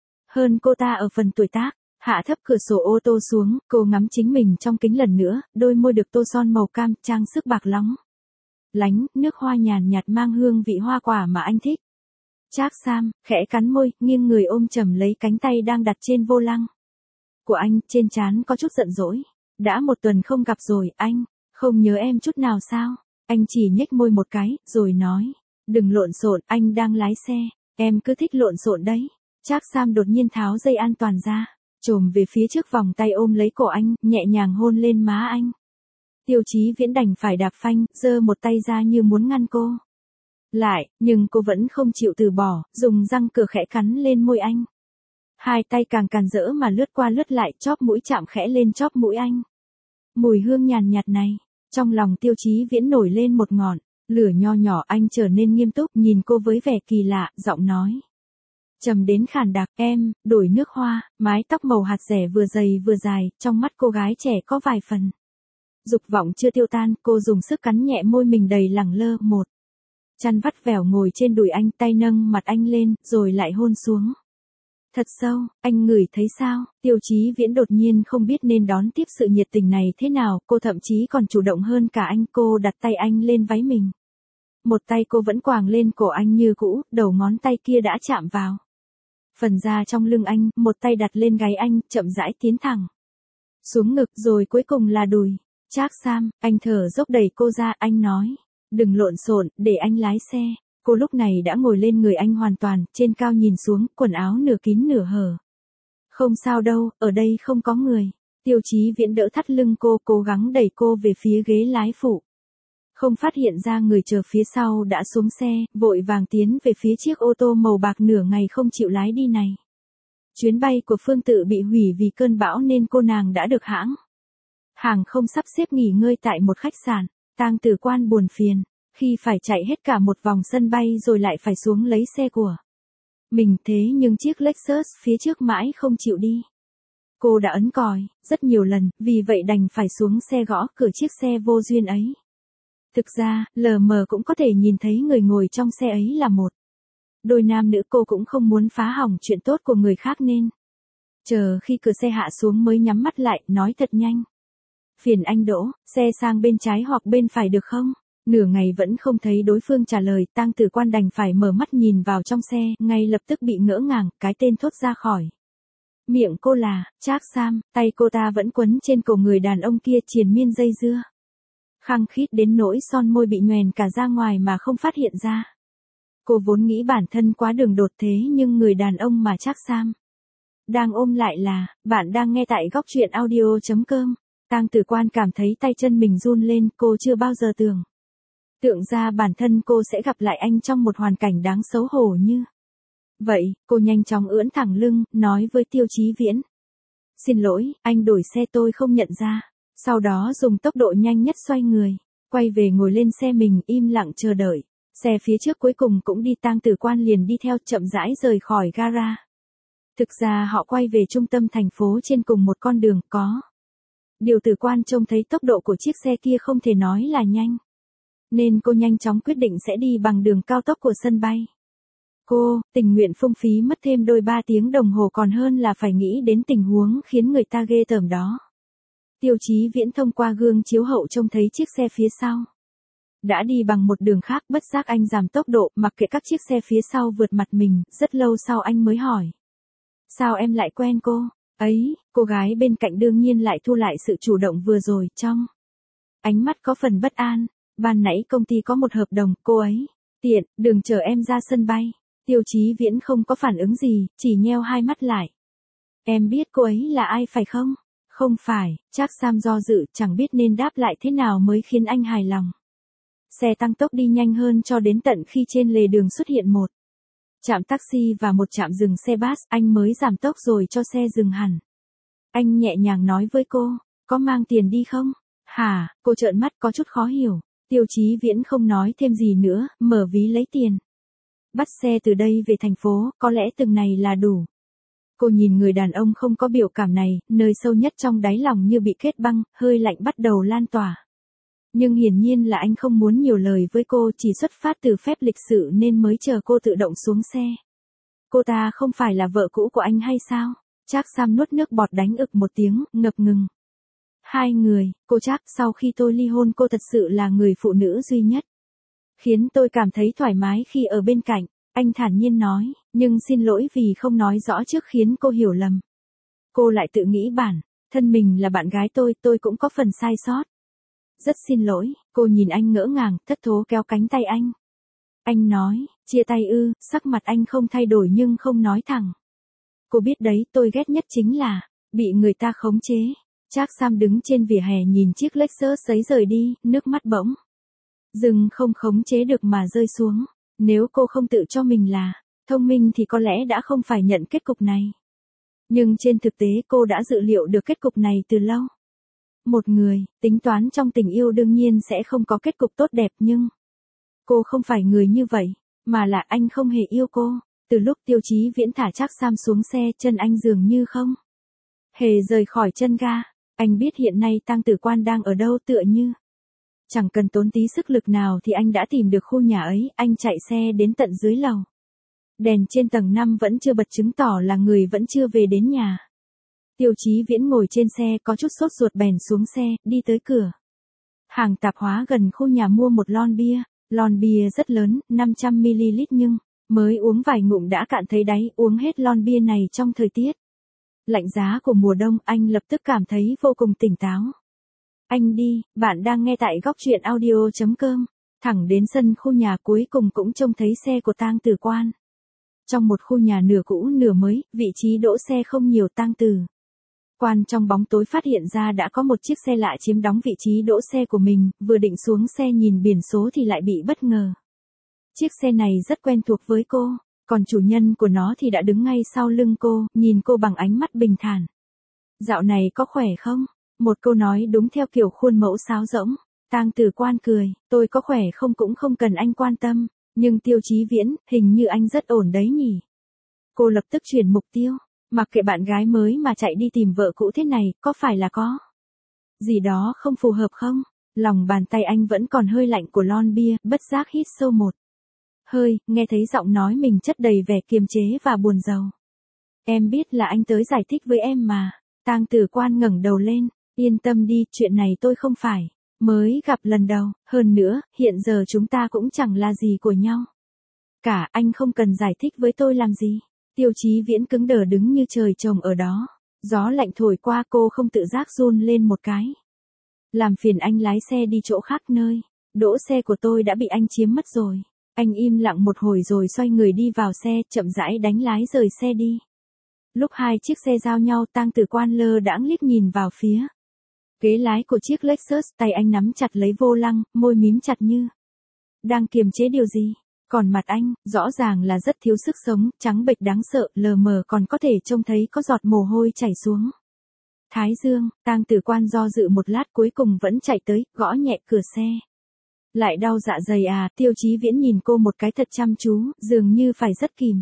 hơn cô ta ở phần tuổi tác. Hạ thấp cửa sổ ô tô xuống, cô ngắm chính mình trong kính lần nữa, đôi môi được tô son màu cam, trang sức bạc lóng lánh, nước hoa nhàn nhạt mang hương vị hoa quả mà anh thích. Trác Sam, khẽ cắn môi, nghiêng người ôm chầm lấy cánh tay đang đặt trên vô lăng của anh, trên trán có chút giận dỗi. Đã một tuần không gặp rồi, anh không nhớ em chút nào sao? Anh chỉ nhếch môi một cái, rồi nói, đừng lộn xộn, anh đang lái xe, em cứ thích lộn xộn đấy. Trác Sam đột nhiên tháo dây an toàn ra, chồm về phía trước vòng tay ôm lấy cổ anh, nhẹ nhàng hôn lên má anh. Tiêu Chí Viễn đành phải đạp phanh, giơ một tay ra như muốn ngăn cô lại, nhưng cô vẫn không chịu từ bỏ, dùng răng cửa khẽ cắn lên môi anh. Hai tay càng càn rỡ mà lướt qua lướt lại, chóp mũi chạm khẽ lên chóp mũi anh. Mùi hương nhàn nhạt này, trong lòng Tiêu Chí Viễn nổi lên một ngọn lửa nho nhỏ. Anh trở nên nghiêm túc, nhìn cô với vẻ kỳ lạ, giọng nói trầm đến khàn đặc, em đổi nước hoa. Mái tóc màu hạt rẻ vừa dày vừa dài, trong mắt cô gái trẻ có vài phần dục vọng chưa tiêu tan. Cô dùng sức cắn nhẹ môi mình đầy lẳng lơ. Một chăn vắt vẻo ngồi trên đùi anh, tay nâng mặt anh lên, rồi lại hôn xuống thật sâu. Anh ngửi thấy sao? Tiêu Chí Viễn đột nhiên không biết nên đón tiếp sự nhiệt tình này thế nào. Cô thậm chí còn chủ động hơn cả anh. Cô đặt tay anh lên váy mình, một tay cô vẫn quàng lên cổ anh như cũ, đầu ngón tay kia đã chạm vào Phần da trong lưng anh, một tay đặt lên gáy anh, chậm rãi tiến thẳng xuống ngực rồi cuối cùng là đùi. Trác Sam, anh thở dốc đẩy cô ra, anh nói. Đừng lộn xộn, để anh lái xe. Cô lúc này đã ngồi lên người anh hoàn toàn, trên cao nhìn xuống, quần áo nửa kín nửa hở. Không sao đâu, ở đây không có người. Tiêu Chí Viễn đỡ thắt lưng cô, cố gắng đẩy cô về phía ghế lái phụ. Không phát hiện ra người chờ phía sau đã xuống xe, vội vàng tiến về phía chiếc ô tô màu bạc nửa ngày không chịu lái đi này. Chuyến bay của Phương Tự bị hủy vì cơn bão nên cô nàng đã được hãng hàng không sắp xếp nghỉ ngơi tại một khách sạn. Tang Tử Quan buồn phiền, khi phải chạy hết cả một vòng sân bay rồi lại phải xuống lấy xe của mình, thế nhưng chiếc Lexus phía trước mãi không chịu đi. Cô đã ấn còi rất nhiều lần, vì vậy đành phải xuống xe gõ cửa chiếc xe vô duyên ấy. Thực ra, lờ mờ cũng có thể nhìn thấy người ngồi trong xe ấy là một đôi nam nữ. Cô cũng không muốn phá hỏng chuyện tốt của người khác nên chờ khi cửa xe hạ xuống mới nhắm mắt lại, nói thật nhanh. Phiền anh đỗ, xe sang bên trái hoặc bên phải được không? Nửa ngày vẫn không thấy đối phương trả lời, Tang Tử Quan đành phải mở mắt nhìn vào trong xe, ngay lập tức bị ngỡ ngàng, cái tên thốt ra khỏi miệng cô là Trác Sam. Tay cô ta vẫn quấn trên cổ người đàn ông kia, triền miên dây dưa khăng khít đến nỗi son môi bị nhoèn cả ra ngoài mà không phát hiện ra. Cô vốn nghĩ bản thân quá đường đột, thế nhưng người đàn ông mà Trác Sam đang ôm lại là, bạn đang nghe tại góc truyện audio chấm com. Tang Tử Quan cảm thấy tay chân mình run lên, cô chưa bao giờ tưởng tượng ra bản thân cô sẽ gặp lại anh trong một hoàn cảnh đáng xấu hổ như vậy. Cô nhanh chóng ưỡn thẳng lưng, nói với Tiêu Chí Viễn. Xin lỗi, anh đổi xe tôi không nhận ra. Sau đó dùng tốc độ nhanh nhất xoay người, quay về ngồi lên xe mình, im lặng chờ đợi. Xe phía trước cuối cùng cũng đi, Tang Tử Quan liền đi theo, chậm rãi rời khỏi gara. Thực ra họ quay về trung tâm thành phố trên cùng một con đường, có điều Tử Quan trông thấy tốc độ của chiếc xe kia không thể nói là nhanh, nên cô nhanh chóng quyết định sẽ đi bằng đường cao tốc của sân bay. Cô tình nguyện phung phí mất thêm đôi ba tiếng đồng hồ còn hơn là phải nghĩ đến tình huống khiến người ta ghê tởm đó. Tiêu Chí Viễn thông qua gương chiếu hậu trông thấy chiếc xe phía sau đã đi bằng một đường khác, bất giác anh giảm tốc độ, mặc kệ các chiếc xe phía sau vượt mặt mình. Rất lâu sau anh mới hỏi. Sao em lại quen cô? Ấy, cô gái bên cạnh đương nhiên lại thu lại sự chủ động vừa rồi, trong ánh mắt có phần bất an. Ban nãy công ty có một hợp đồng, cô ấy tiện đường chở em ra sân bay. Tiêu Chí Viễn không có phản ứng gì, chỉ nheo hai mắt lại. Em biết cô ấy là ai phải không? Không phải. Trác Sam do dự, chẳng biết nên đáp lại thế nào mới khiến anh hài lòng. Xe tăng tốc đi nhanh hơn cho đến tận khi trên lề đường xuất hiện một trạm taxi và một trạm dừng xe bus, anh mới giảm tốc rồi cho xe dừng hẳn. Anh nhẹ nhàng nói với cô, có mang tiền đi không? Hả? Cô trợn mắt có chút khó hiểu. Tiêu Chí Viễn không nói thêm gì nữa, mở ví lấy tiền. Bắt xe từ đây về thành phố, có lẽ từng này là đủ. Cô nhìn người đàn ông không có biểu cảm này, nơi sâu nhất trong đáy lòng như bị kết băng, hơi lạnh bắt đầu lan tỏa. Nhưng hiển nhiên là anh không muốn nhiều lời với cô, chỉ xuất phát từ phép lịch sự nên mới chờ cô tự động xuống xe. Cô ta không phải là vợ cũ của anh hay sao? Trác Sam nuốt nước bọt đánh ực một tiếng, ngập ngừng. Hai người, cô Trác, sau khi tôi ly hôn cô thật sự là người phụ nữ duy nhất khiến tôi cảm thấy thoải mái khi ở bên cạnh. Anh thản nhiên nói, nhưng xin lỗi vì không nói rõ trước khiến cô hiểu lầm. Cô lại tự nghĩ bản thân mình là bạn gái tôi, tôi cũng có phần sai sót. Rất xin lỗi. Cô nhìn anh ngỡ ngàng, thất thố kéo cánh tay anh. Anh nói, chia tay ư? Sắc mặt anh không thay đổi nhưng không nói thẳng. Cô biết đấy, tôi ghét nhất chính là bị người ta khống chế. Trác Sam đứng trên vỉa hè nhìn chiếc Lexus giấy rời đi, nước mắt bỗng dừng không khống chế được mà rơi xuống. Nếu cô không tự cho mình là thông minh thì có lẽ đã không phải nhận kết cục này. Nhưng trên thực tế cô đã dự liệu được kết cục này từ lâu. Một người tính toán trong tình yêu đương nhiên sẽ không có kết cục tốt đẹp, nhưng cô không phải người như vậy, mà là anh không hề yêu cô. Từ lúc Tiêu Chí Viễn thả Trác Sam xuống xe, chân anh dường như không hề rời khỏi chân ga. Anh biết hiện nay Tang Tử Quan đang ở đâu, tựa như chẳng cần tốn tí sức lực nào thì anh đã tìm được khu nhà ấy. Anh chạy xe đến tận dưới lầu. Đèn trên tầng năm vẫn chưa bật, chứng tỏ là người vẫn chưa về đến nhà. Tiêu Chí Viễn ngồi trên xe có chút sốt ruột bèn xuống xe, đi tới cửa hàng tạp hóa gần khu nhà mua một lon bia. Lon bia rất lớn, năm trăm mi li lít nhưng Mới uống vài ngụm đã cạn thấy đáy, uống hết lon bia này trong thời tiết lạnh giá của mùa đông, anh lập tức cảm thấy vô cùng tỉnh táo. Anh đi, bạn đang nghe tại góc truyện audio.com. Thẳng đến sân khu nhà cuối cùng cũng trông thấy xe của tang tử quan. Trong một khu nhà nửa cũ nửa mới, vị trí đỗ xe không nhiều, tang tử quan trong bóng tối phát hiện ra đã có một chiếc xe lạ chiếm đóng vị trí đỗ xe của mình, vừa định xuống xe nhìn biển số thì lại bị bất ngờ. Chiếc xe này rất quen thuộc với cô, còn chủ nhân của nó thì đã đứng ngay sau lưng cô, nhìn cô bằng ánh mắt bình thản. Dạo này có khỏe không? Một câu nói đúng theo kiểu khuôn mẫu sáo rỗng. Tang tử quan cười, tôi có khỏe không cũng không cần anh quan tâm, nhưng Tiêu Chí Viễn, hình như anh rất ổn đấy nhỉ. Cô lập tức chuyển mục tiêu, mặc kệ bạn gái mới mà chạy đi tìm vợ cũ thế này, có phải là có gì đó không phù hợp không? Lòng bàn tay anh vẫn còn hơi lạnh của lon bia, bất giác hít sâu một hơi, nghe thấy giọng nói mình chất đầy vẻ kiềm chế và buồn rầu. Em biết là anh tới giải thích với em mà. Tang tử quan ngẩng đầu lên, yên tâm đi, chuyện này tôi không phải mới gặp lần đầu, hơn nữa, hiện giờ chúng ta cũng chẳng là gì của nhau. Cả anh không cần giải thích với tôi làm gì. Tiêu Chí Viễn cứng đờ đứng như trời trồng ở đó. Gió lạnh thổi qua, cô không tự giác run lên một cái. Làm phiền anh lái xe đi chỗ khác nơi. Đỗ xe của tôi đã bị anh chiếm mất rồi. Anh im lặng một hồi rồi xoay người đi vào xe, chậm rãi đánh lái rời xe đi. Lúc hai chiếc xe giao nhau, tang tử quan lơ đãng liếc nhìn vào phía ghế lái của chiếc Lexus, tay anh nắm chặt lấy vô lăng, môi mím chặt như đang kiềm chế điều gì. Còn mặt anh, rõ ràng là rất thiếu sức sống, trắng bệch đáng sợ, lờ mờ còn có thể trông thấy có giọt mồ hôi chảy xuống thái dương. Tang tử quan do dự một lát cuối cùng vẫn chạy tới, gõ nhẹ cửa xe. Lại đau dạ dày à? Tiêu Chí Viễn nhìn cô một cái thật chăm chú, dường như phải rất kìm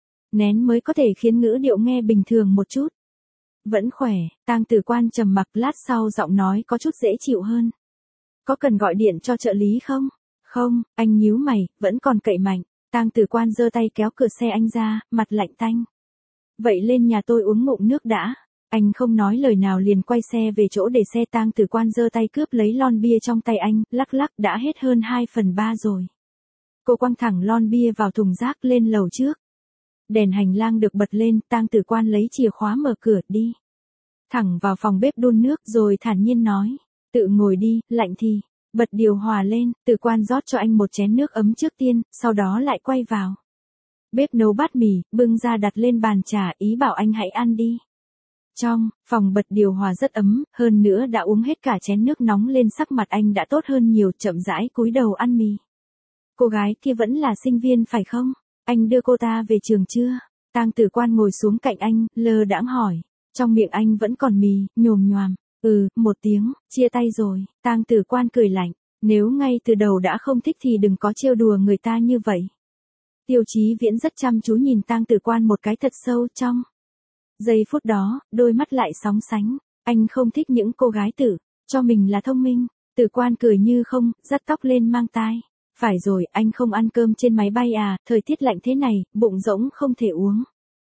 nén mới có thể khiến ngữ điệu nghe bình thường một chút. Vẫn khỏe. Tang tử quan trầm mặc lát sau giọng nói có chút dễ chịu hơn. Có cần gọi điện cho trợ lý không? Không, anh nhíu mày, vẫn còn cậy mạnh. Tang tử quan giơ tay kéo cửa xe anh ra, mặt lạnh tanh. Vậy lên nhà tôi uống ngụm nước đã. Anh không nói lời nào liền quay xe về chỗ để xe. Tang tử quan giơ tay cướp lấy lon bia trong tay anh, lắc lắc, đã hết hơn hai phần ba rồi. Cô quăng thẳng lon bia vào thùng rác lên lầu trước. Đèn hành lang được bật lên, tang tử quan lấy chìa khóa mở cửa đi thẳng vào phòng bếp đun nước rồi thản nhiên nói. Tự ngồi đi, lạnh thì bật điều hòa lên. Tử quan rót cho anh một chén nước ấm trước tiên, sau đó lại quay vào bếp nấu bát mì, bưng ra đặt lên bàn trà, ý bảo anh hãy ăn đi. Trong phòng bật điều hòa rất ấm, hơn nữa đã uống hết cả chén nước nóng lên, sắc mặt anh đã tốt hơn nhiều, chậm rãi cúi đầu ăn mì. Cô gái kia vẫn là sinh viên phải không? Anh đưa cô ta về trường chưa? Tang tử quan ngồi xuống cạnh anh, lơ đãng hỏi. Trong miệng anh vẫn còn mì, nhồm nhoàm. Ừ, một tiếng, chia tay rồi. Tang tử quan cười lạnh. Nếu ngay từ đầu đã không thích thì đừng có trêu đùa người ta như vậy. Tiêu Chí Viễn rất chăm chú nhìn tang tử quan một cái thật sâu. Trong giây phút đó, đôi mắt lại sóng sánh. Anh không thích những cô gái tự cho mình là thông minh. Tử quan cười như không, dắt tóc lên mang tai. Phải rồi, anh không ăn cơm trên máy bay à? Thời tiết lạnh thế này, bụng rỗng không thể uống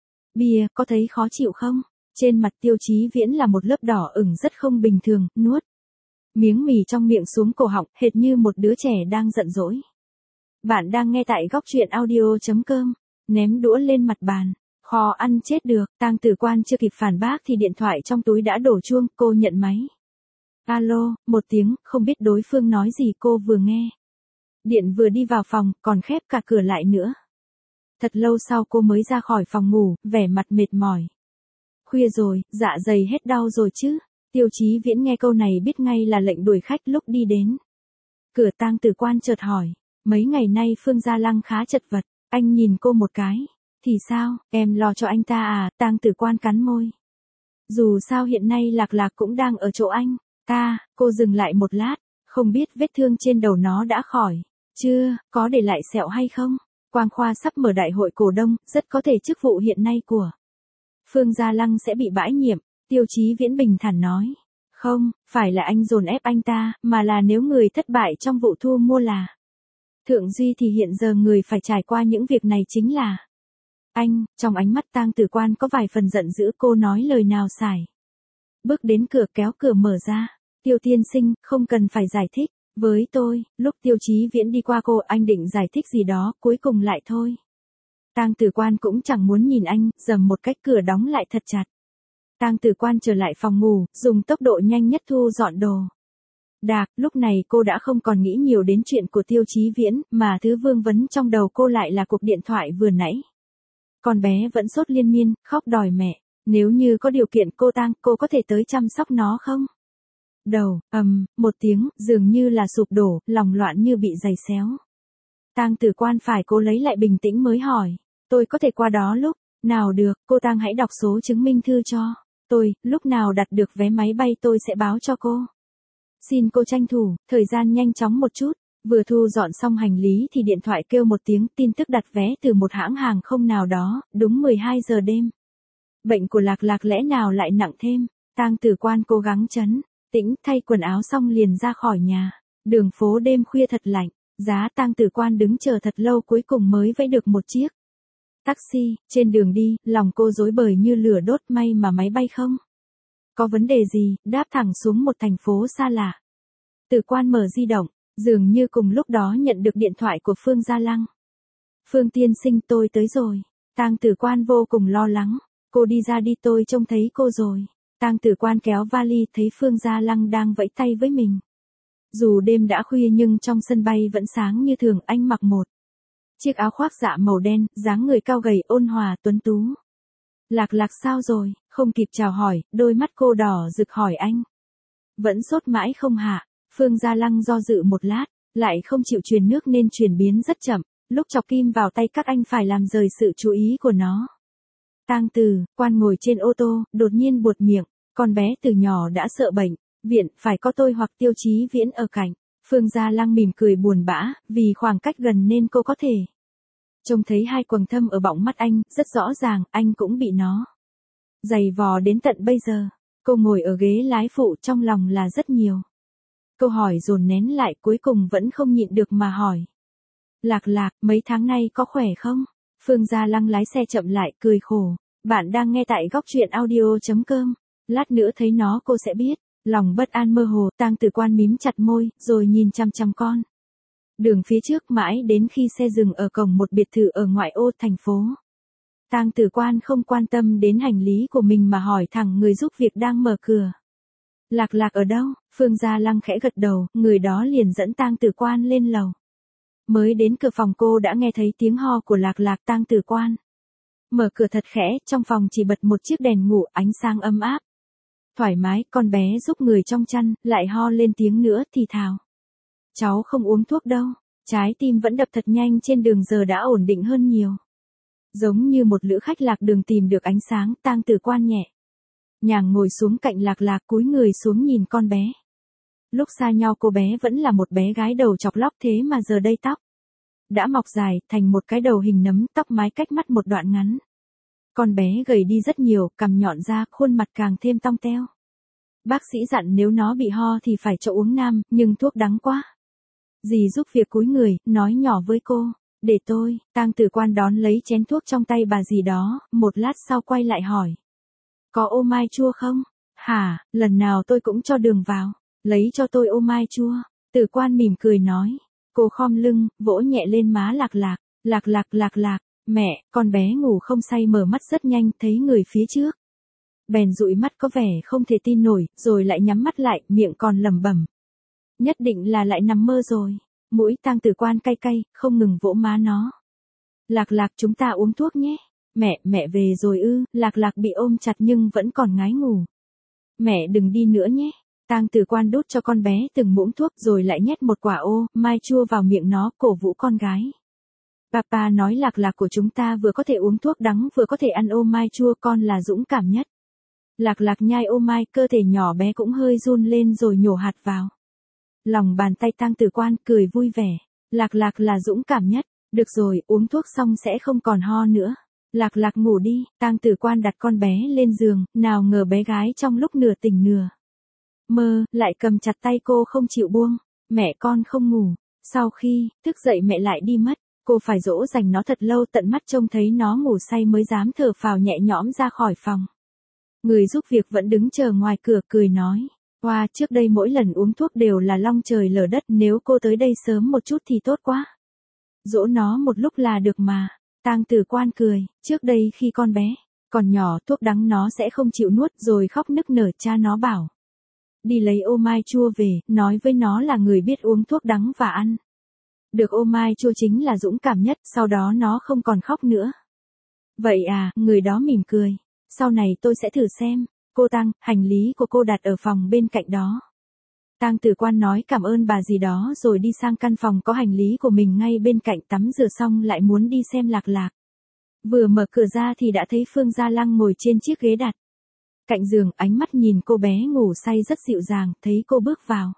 bia, có thấy khó chịu không? Trên mặt Tiêu Chí Viễn là một lớp đỏ ửng rất không bình thường, nuốt miếng mì trong miệng xuống cổ họng, hệt như một đứa trẻ đang giận dỗi. Bạn đang nghe tại góc truyện audio.com. Ném đũa lên mặt bàn. Khó ăn chết được. Tang tử quan chưa kịp phản bác thì điện thoại trong túi đã đổ chuông. Cô nhận máy. Alo, một tiếng, không biết đối phương nói gì cô vừa nghe. Điện vừa đi vào phòng, còn khép cả cửa lại nữa. Thật lâu sau cô mới ra khỏi phòng ngủ, vẻ mặt mệt mỏi. Khuya rồi, dạ dày hết đau rồi chứ? Tiêu Chí Viễn nghe câu này biết ngay là lệnh đuổi khách. Lúc đi đến cửa, tang tử quan chợt hỏi. Mấy ngày nay Phương Gia Lăng khá chật vật. Anh nhìn cô một cái. Thì sao, em lo cho anh ta à? Tang tử quan cắn môi. Dù sao hiện nay Lạc Lạc cũng đang ở chỗ anh ta. Cô dừng lại một lát. Không biết vết thương trên đầu nó đã khỏi chưa, có để lại sẹo hay không? Quang Khoa sắp mở đại hội cổ đông, rất có thể chức vụ hiện nay của Phương Gia Lăng sẽ bị bãi nhiệm. Tiêu Chí Viễn bình thản nói. Không, phải là anh dồn ép anh ta, mà là nếu người thất bại trong vụ thu mua là Thượng Duy thì hiện giờ người phải trải qua những việc này chính là anh. Trong ánh mắt tang tử quan có vài phần giận dữ. Cô nói lời nào xài. Bước đến cửa, kéo cửa mở ra. Tiêu tiên sinh, không cần phải giải thích với tôi. Lúc Tiêu Chí Viễn đi qua cô, anh định giải thích gì đó, cuối cùng lại thôi. Tang Tử Quan cũng chẳng muốn nhìn anh, dầm một cách cửa đóng lại thật chặt. Tang Tử Quan trở lại phòng ngủ, dùng tốc độ nhanh nhất thu dọn đồ. Đạc, lúc này cô đã không còn nghĩ nhiều đến chuyện của Tiêu Chí Viễn, mà thứ vương vấn trong đầu cô lại là cuộc điện thoại vừa nãy. Con bé vẫn sốt liên miên, khóc đòi mẹ. Nếu như có điều kiện cô Tang, cô có thể tới chăm sóc nó không? Đầu, ầm, um, một tiếng, dường như là sụp đổ, lòng loạn như bị giày xéo. Tang Tử Quan phải cố lấy lại bình tĩnh mới hỏi. Tôi có thể qua đó lúc nào được, cô Tang hãy đọc số chứng minh thư cho tôi, lúc nào đặt được vé máy bay tôi sẽ báo cho cô. Xin cô tranh thủ, thời gian nhanh chóng một chút. Vừa thu dọn xong hành lý thì điện thoại kêu một tiếng, tin tức đặt vé từ một hãng hàng không nào đó, đúng mười hai giờ đêm. Bệnh của Lạc Lạc lẽ nào lại nặng thêm. Tang Tử Quan cố gắng trấn tĩnh, thay quần áo xong liền ra khỏi nhà. Đường phố đêm khuya thật lạnh, giá Tang Tử Quan đứng chờ thật lâu cuối cùng mới vẫy được một chiếc taxi. Trên đường đi, lòng cô rối bời như lửa đốt, may mà máy bay không có vấn đề gì, đáp thẳng xuống một thành phố xa lạ. Tử Quan mở di động, dường như cùng lúc đó nhận được điện thoại của Phương Gia Lăng. Phương tiên sinh, tôi tới rồi. Tang Tử Quan vô cùng lo lắng. Cô đi ra đi, tôi trông thấy cô rồi. Tang Tử Quan kéo vali, thấy Phương Gia Lăng đang vẫy tay với mình. Dù đêm đã khuya nhưng trong sân bay vẫn sáng như thường. Anh mặc một chiếc áo khoác dạ màu đen, dáng người cao gầy ôn hòa tuấn tú. Lạc Lạc sao rồi? Không kịp chào hỏi, đôi mắt cô đỏ rực hỏi anh. Vẫn sốt mãi không hạ? Phương Gia Lăng do dự một lát, lại không chịu truyền nước nên chuyển biến rất chậm. Lúc chọc kim vào tay các anh phải làm rời sự chú ý của nó. Tang Tử Quan ngồi trên ô tô, đột nhiên buột miệng. Con bé từ nhỏ đã sợ bệnh, viện phải có tôi hoặc Tiêu Chí Viễn ở cạnh. Phương Gia Lăng mỉm cười buồn bã, vì khoảng cách gần nên cô có thể trông thấy hai quầng thâm ở bọng mắt anh, rất rõ ràng, anh cũng bị nó giày vò đến tận bây giờ. Cô ngồi ở ghế lái phụ, trong lòng là rất nhiều câu hỏi dồn nén lại, cuối cùng vẫn không nhịn được mà hỏi. Lạc Lạc, mấy tháng nay có khỏe không? Phương Gia Lăng lái xe chậm lại, cười khổ. Bạn đang nghe tại góc truyện audio chấm com. Lát nữa thấy nó cô sẽ biết. Lòng bất an mơ hồ, Tang Tử Quan mím chặt môi, rồi nhìn chăm chăm con đường phía trước mãi đến khi xe dừng ở cổng một biệt thự ở ngoại ô thành phố. Tang Tử Quan không quan tâm đến hành lý của mình mà hỏi thẳng người giúp việc đang mở cửa. Lạc Lạc ở đâu? Phương Gia Lăng khẽ gật đầu, người đó liền dẫn Tang Tử Quan lên lầu. Mới đến cửa phòng cô đã nghe thấy tiếng ho của Lạc Lạc. Tang Tử Quan mở cửa thật khẽ, trong phòng chỉ bật một chiếc đèn ngủ, ánh sáng ấm áp. Thoải mái, con bé giúp người trong chăn, lại ho lên tiếng nữa thì thào. Cháu không uống thuốc đâu, trái tim vẫn đập thật nhanh, trên đường giờ đã ổn định hơn nhiều. Giống như một lữ khách lạc đường tìm được ánh sáng. Tang Tử Quan nhẹ nhàng ngồi xuống cạnh Lạc Lạc, cúi người xuống nhìn con bé. Lúc xa nhau cô bé vẫn là một bé gái đầu chọc lóc, thế mà giờ đây tóc đã mọc dài, thành một cái đầu hình nấm, tóc mái cách mắt một đoạn ngắn. Con bé gầy đi rất nhiều, cằm nhọn ra, khuôn mặt càng thêm tong teo. Bác sĩ dặn nếu nó bị ho thì phải cho uống nam, nhưng thuốc đắng quá. Dì giúp việc cúi người, nói nhỏ với cô. Để tôi. Tang Tử Quan đón lấy chén thuốc trong tay bà dì đó, một lát sau quay lại hỏi. Có ô mai chua không? Hả, lần nào tôi cũng cho đường vào. Lấy cho tôi ô mai chua. Tử Quan mỉm cười nói. Cô khom lưng, vỗ nhẹ lên má Lạc Lạc. Lạc Lạc, Lạc Lạc. Mẹ, con bé ngủ không say mở mắt rất nhanh, thấy người phía trước. Bèn dụi mắt có vẻ không thể tin nổi, rồi lại nhắm mắt lại, miệng còn lẩm bẩm. Nhất định là lại nằm mơ rồi. Mũi Tang Tử Quan cay cay, không ngừng vỗ má nó. Lạc Lạc, chúng ta uống thuốc nhé. Mẹ, mẹ về rồi ư? Lạc Lạc bị ôm chặt nhưng vẫn còn ngái ngủ. Mẹ đừng đi nữa nhé. Tang Tử Quan đút cho con bé từng muỗng thuốc rồi lại nhét một quả ô mai chua vào miệng nó, cổ vũ con gái. Papa nói Lạc Lạc của chúng ta vừa có thể uống thuốc đắng vừa có thể ăn ô mai chua, con là dũng cảm nhất. Lạc Lạc nhai ô mai, cơ thể nhỏ bé cũng hơi run lên rồi nhổ hạt vào lòng bàn tay Tang Tử Quan, cười vui vẻ. Lạc Lạc là dũng cảm nhất. Được rồi, uống thuốc xong sẽ không còn ho nữa. Lạc Lạc ngủ đi. Tang Tử Quan đặt con bé lên giường, nào ngờ bé gái trong lúc nửa tỉnh nửa mơ, lại cầm chặt tay cô không chịu buông. Mẹ con không ngủ. Sau khi thức dậy mẹ lại đi mất. Cô phải dỗ dành nó thật lâu, tận mắt trông thấy nó ngủ say mới dám thở phào nhẹ nhõm ra khỏi phòng. Người giúp việc vẫn đứng chờ ngoài cửa, cười nói. Wow, trước đây mỗi lần uống thuốc đều là long trời lở đất, nếu cô tới đây sớm một chút thì tốt quá. Dỗ nó một lúc là được mà. Tang Tử Quan cười, trước đây khi con bé còn nhỏ thuốc đắng nó sẽ không chịu nuốt rồi khóc nức nở, cha nó bảo đi lấy ô mai chua về, nói với nó là người biết uống thuốc đắng và ăn được ô mai chua chính là dũng cảm nhất, sau đó nó không còn khóc nữa. Vậy à, người đó mỉm cười, sau này tôi sẽ thử xem. Cô Tang, hành lý của cô đặt ở phòng bên cạnh đó. Tang Tử Quan nói cảm ơn bà gì đó rồi đi sang căn phòng có hành lý của mình ngay bên cạnh, tắm rửa xong lại muốn đi xem Lạc Lạc. Vừa mở cửa ra thì đã thấy Phương Gia Lăng ngồi trên chiếc ghế đặt cạnh giường, ánh mắt nhìn cô bé ngủ say rất dịu dàng, thấy cô bước vào.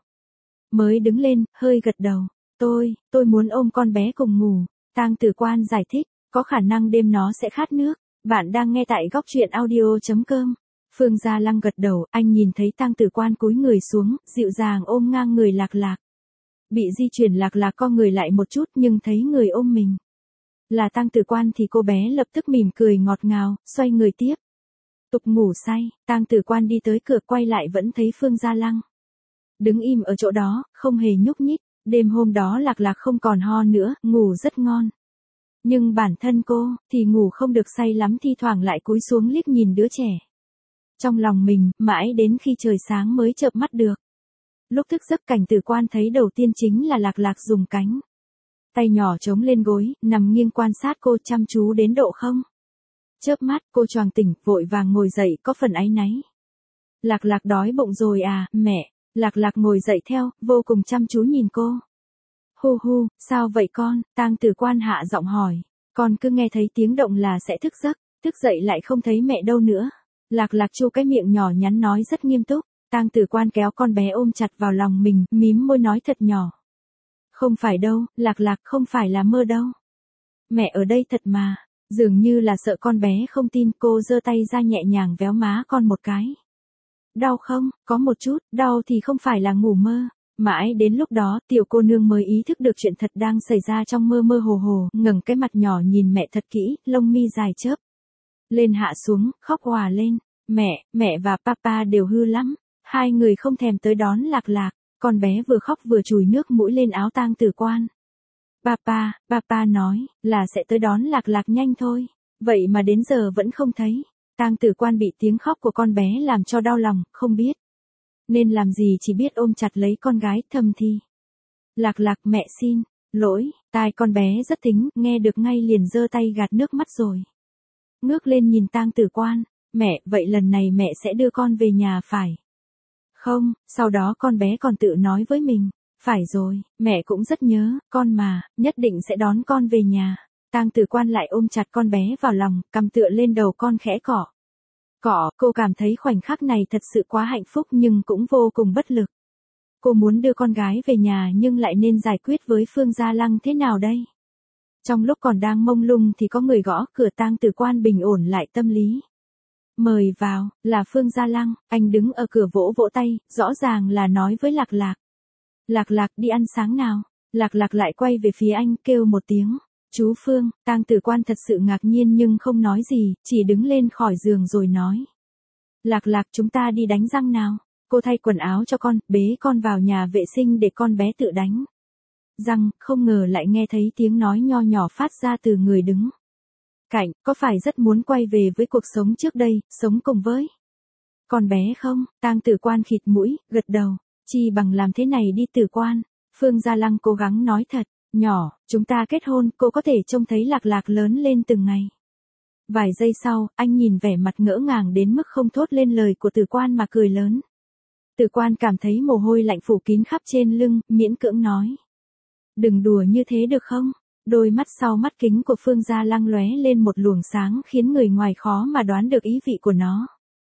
Mới đứng lên, hơi gật đầu. Tôi, tôi muốn ôm con bé cùng ngủ. Tang Tử Quan giải thích, có khả năng đêm nó sẽ khát nước. Bạn đang nghe tại góc truyện audio chấm com. Phương Gia Lăng gật đầu, anh nhìn thấy Tang Tử Quan cúi người xuống, dịu dàng ôm ngang người Lạc Lạc. Bị di chuyển Lạc Lạc co người lại một chút nhưng thấy người ôm mình là Tang Tử Quan thì cô bé lập tức mỉm cười ngọt ngào, xoay người tiếp tục ngủ say. Tang Tử Quan đi tới cửa quay lại vẫn thấy Phương Gia Lăng đứng im ở chỗ đó, không hề nhúc nhích. Đêm hôm đó Lạc Lạc không còn ho nữa, ngủ rất ngon. Nhưng bản thân cô thì ngủ không được say lắm, thi thoảng lại cúi xuống liếc nhìn đứa trẻ trong lòng mình, mãi đến khi trời sáng mới chợp mắt được. Lúc thức giấc Cảnh Tử Quan thấy đầu tiên chính là Lạc Lạc dùng cánh tay nhỏ chống lên gối, nằm nghiêng quan sát cô chăm chú đến độ không chớp mắt. Cô choàng tỉnh, vội vàng ngồi dậy, có phần áy náy. Lạc Lạc đói bụng rồi à, mẹ? Lạc Lạc ngồi dậy theo, vô cùng chăm chú nhìn cô. Hu hu, sao vậy con? Tang Tử Quan hạ giọng hỏi. Con cứ nghe thấy tiếng động là sẽ thức giấc, thức dậy lại không thấy mẹ đâu nữa. Lạc Lạc chu cái miệng nhỏ nhắn nói rất nghiêm túc. Tang Tử Quan kéo con bé ôm chặt vào lòng mình, mím môi nói thật nhỏ. Không phải đâu, Lạc Lạc, không phải là mơ đâu. Mẹ ở đây thật mà. Dường như là sợ con bé không tin, cô giơ tay ra nhẹ nhàng véo má con một cái. Đau không? Có một chút, đau thì không phải là ngủ mơ. Mãi đến lúc đó, tiểu cô nương mới ý thức được chuyện thật đang xảy ra trong mơ mơ hồ hồ, ngẩng cái mặt nhỏ nhìn mẹ thật kỹ, lông mi dài chớp lên hạ xuống, khóc òa lên. Mẹ, mẹ và papa đều hư lắm. Hai người không thèm tới đón Lạc Lạc. Con bé vừa khóc vừa chùi nước mũi lên áo Tang Tử Quan. Papa, papa nói là sẽ tới đón Lạc Lạc nhanh thôi. Vậy mà đến giờ vẫn không thấy. Tang Tử Quan bị tiếng khóc của con bé làm cho đau lòng, không biết nên làm gì, chỉ biết ôm chặt lấy con gái, thầm thì. Lạc Lạc, mẹ xin lỗi. Tai con bé rất thính, nghe được ngay liền giơ tay gạt nước mắt rồi ngước lên nhìn Tang Tử Quan. Mẹ, vậy lần này mẹ sẽ đưa con về nhà phải không? Sau đó con bé còn tự nói với mình. Phải rồi, mẹ cũng rất nhớ con mà, nhất định sẽ đón con về nhà. Tang Tử Quan lại ôm chặt con bé vào lòng, cầm tựa lên đầu con khẽ cọ. Cọ, cô cảm thấy khoảnh khắc này thật sự quá hạnh phúc nhưng cũng vô cùng bất lực. Cô muốn đưa con gái về nhà nhưng lại nên giải quyết với Phương Gia Lăng thế nào đây? Trong lúc còn đang mông lung thì có người gõ cửa. Tang Tử Quan bình ổn lại tâm lý. Mời vào, là Phương Gia Lăng. Anh đứng ở cửa vỗ vỗ tay, rõ ràng là nói với Lạc Lạc. Lạc Lạc, đi ăn sáng nào. Lạc Lạc lại quay về phía anh, kêu một tiếng. Chú Phương. Tang Tử Quan thật sự ngạc nhiên nhưng không nói gì, chỉ đứng lên khỏi giường rồi nói. Lạc Lạc, chúng ta đi đánh răng nào. Cô thay quần áo cho con, bế con vào nhà vệ sinh để con bé tự đánh răng. Không ngờ lại nghe thấy tiếng nói nho nhỏ phát ra từ người đứng cạnh. Có phải rất muốn quay về với cuộc sống trước đây, sống cùng với con bé không? Tang Tử Quan khịt mũi, gật đầu. Chi bằng làm thế này đi Tử Quan. Phương Gia Lăng cố gắng nói thật nhỏ, chúng ta kết hôn, cô có thể trông thấy Lạc Lạc lớn lên từng ngày. Vài giây sau, anh nhìn vẻ mặt ngỡ ngàng đến mức không thốt lên lời của Tử Quan mà cười lớn. Tử Quan cảm thấy mồ hôi lạnh phủ kín khắp trên lưng, miễn cưỡng nói. Đừng đùa như thế được không? Đôi mắt sau mắt kính của Phương Gia Lăng lóe lên một luồng sáng khiến người ngoài khó mà đoán được ý vị của nó.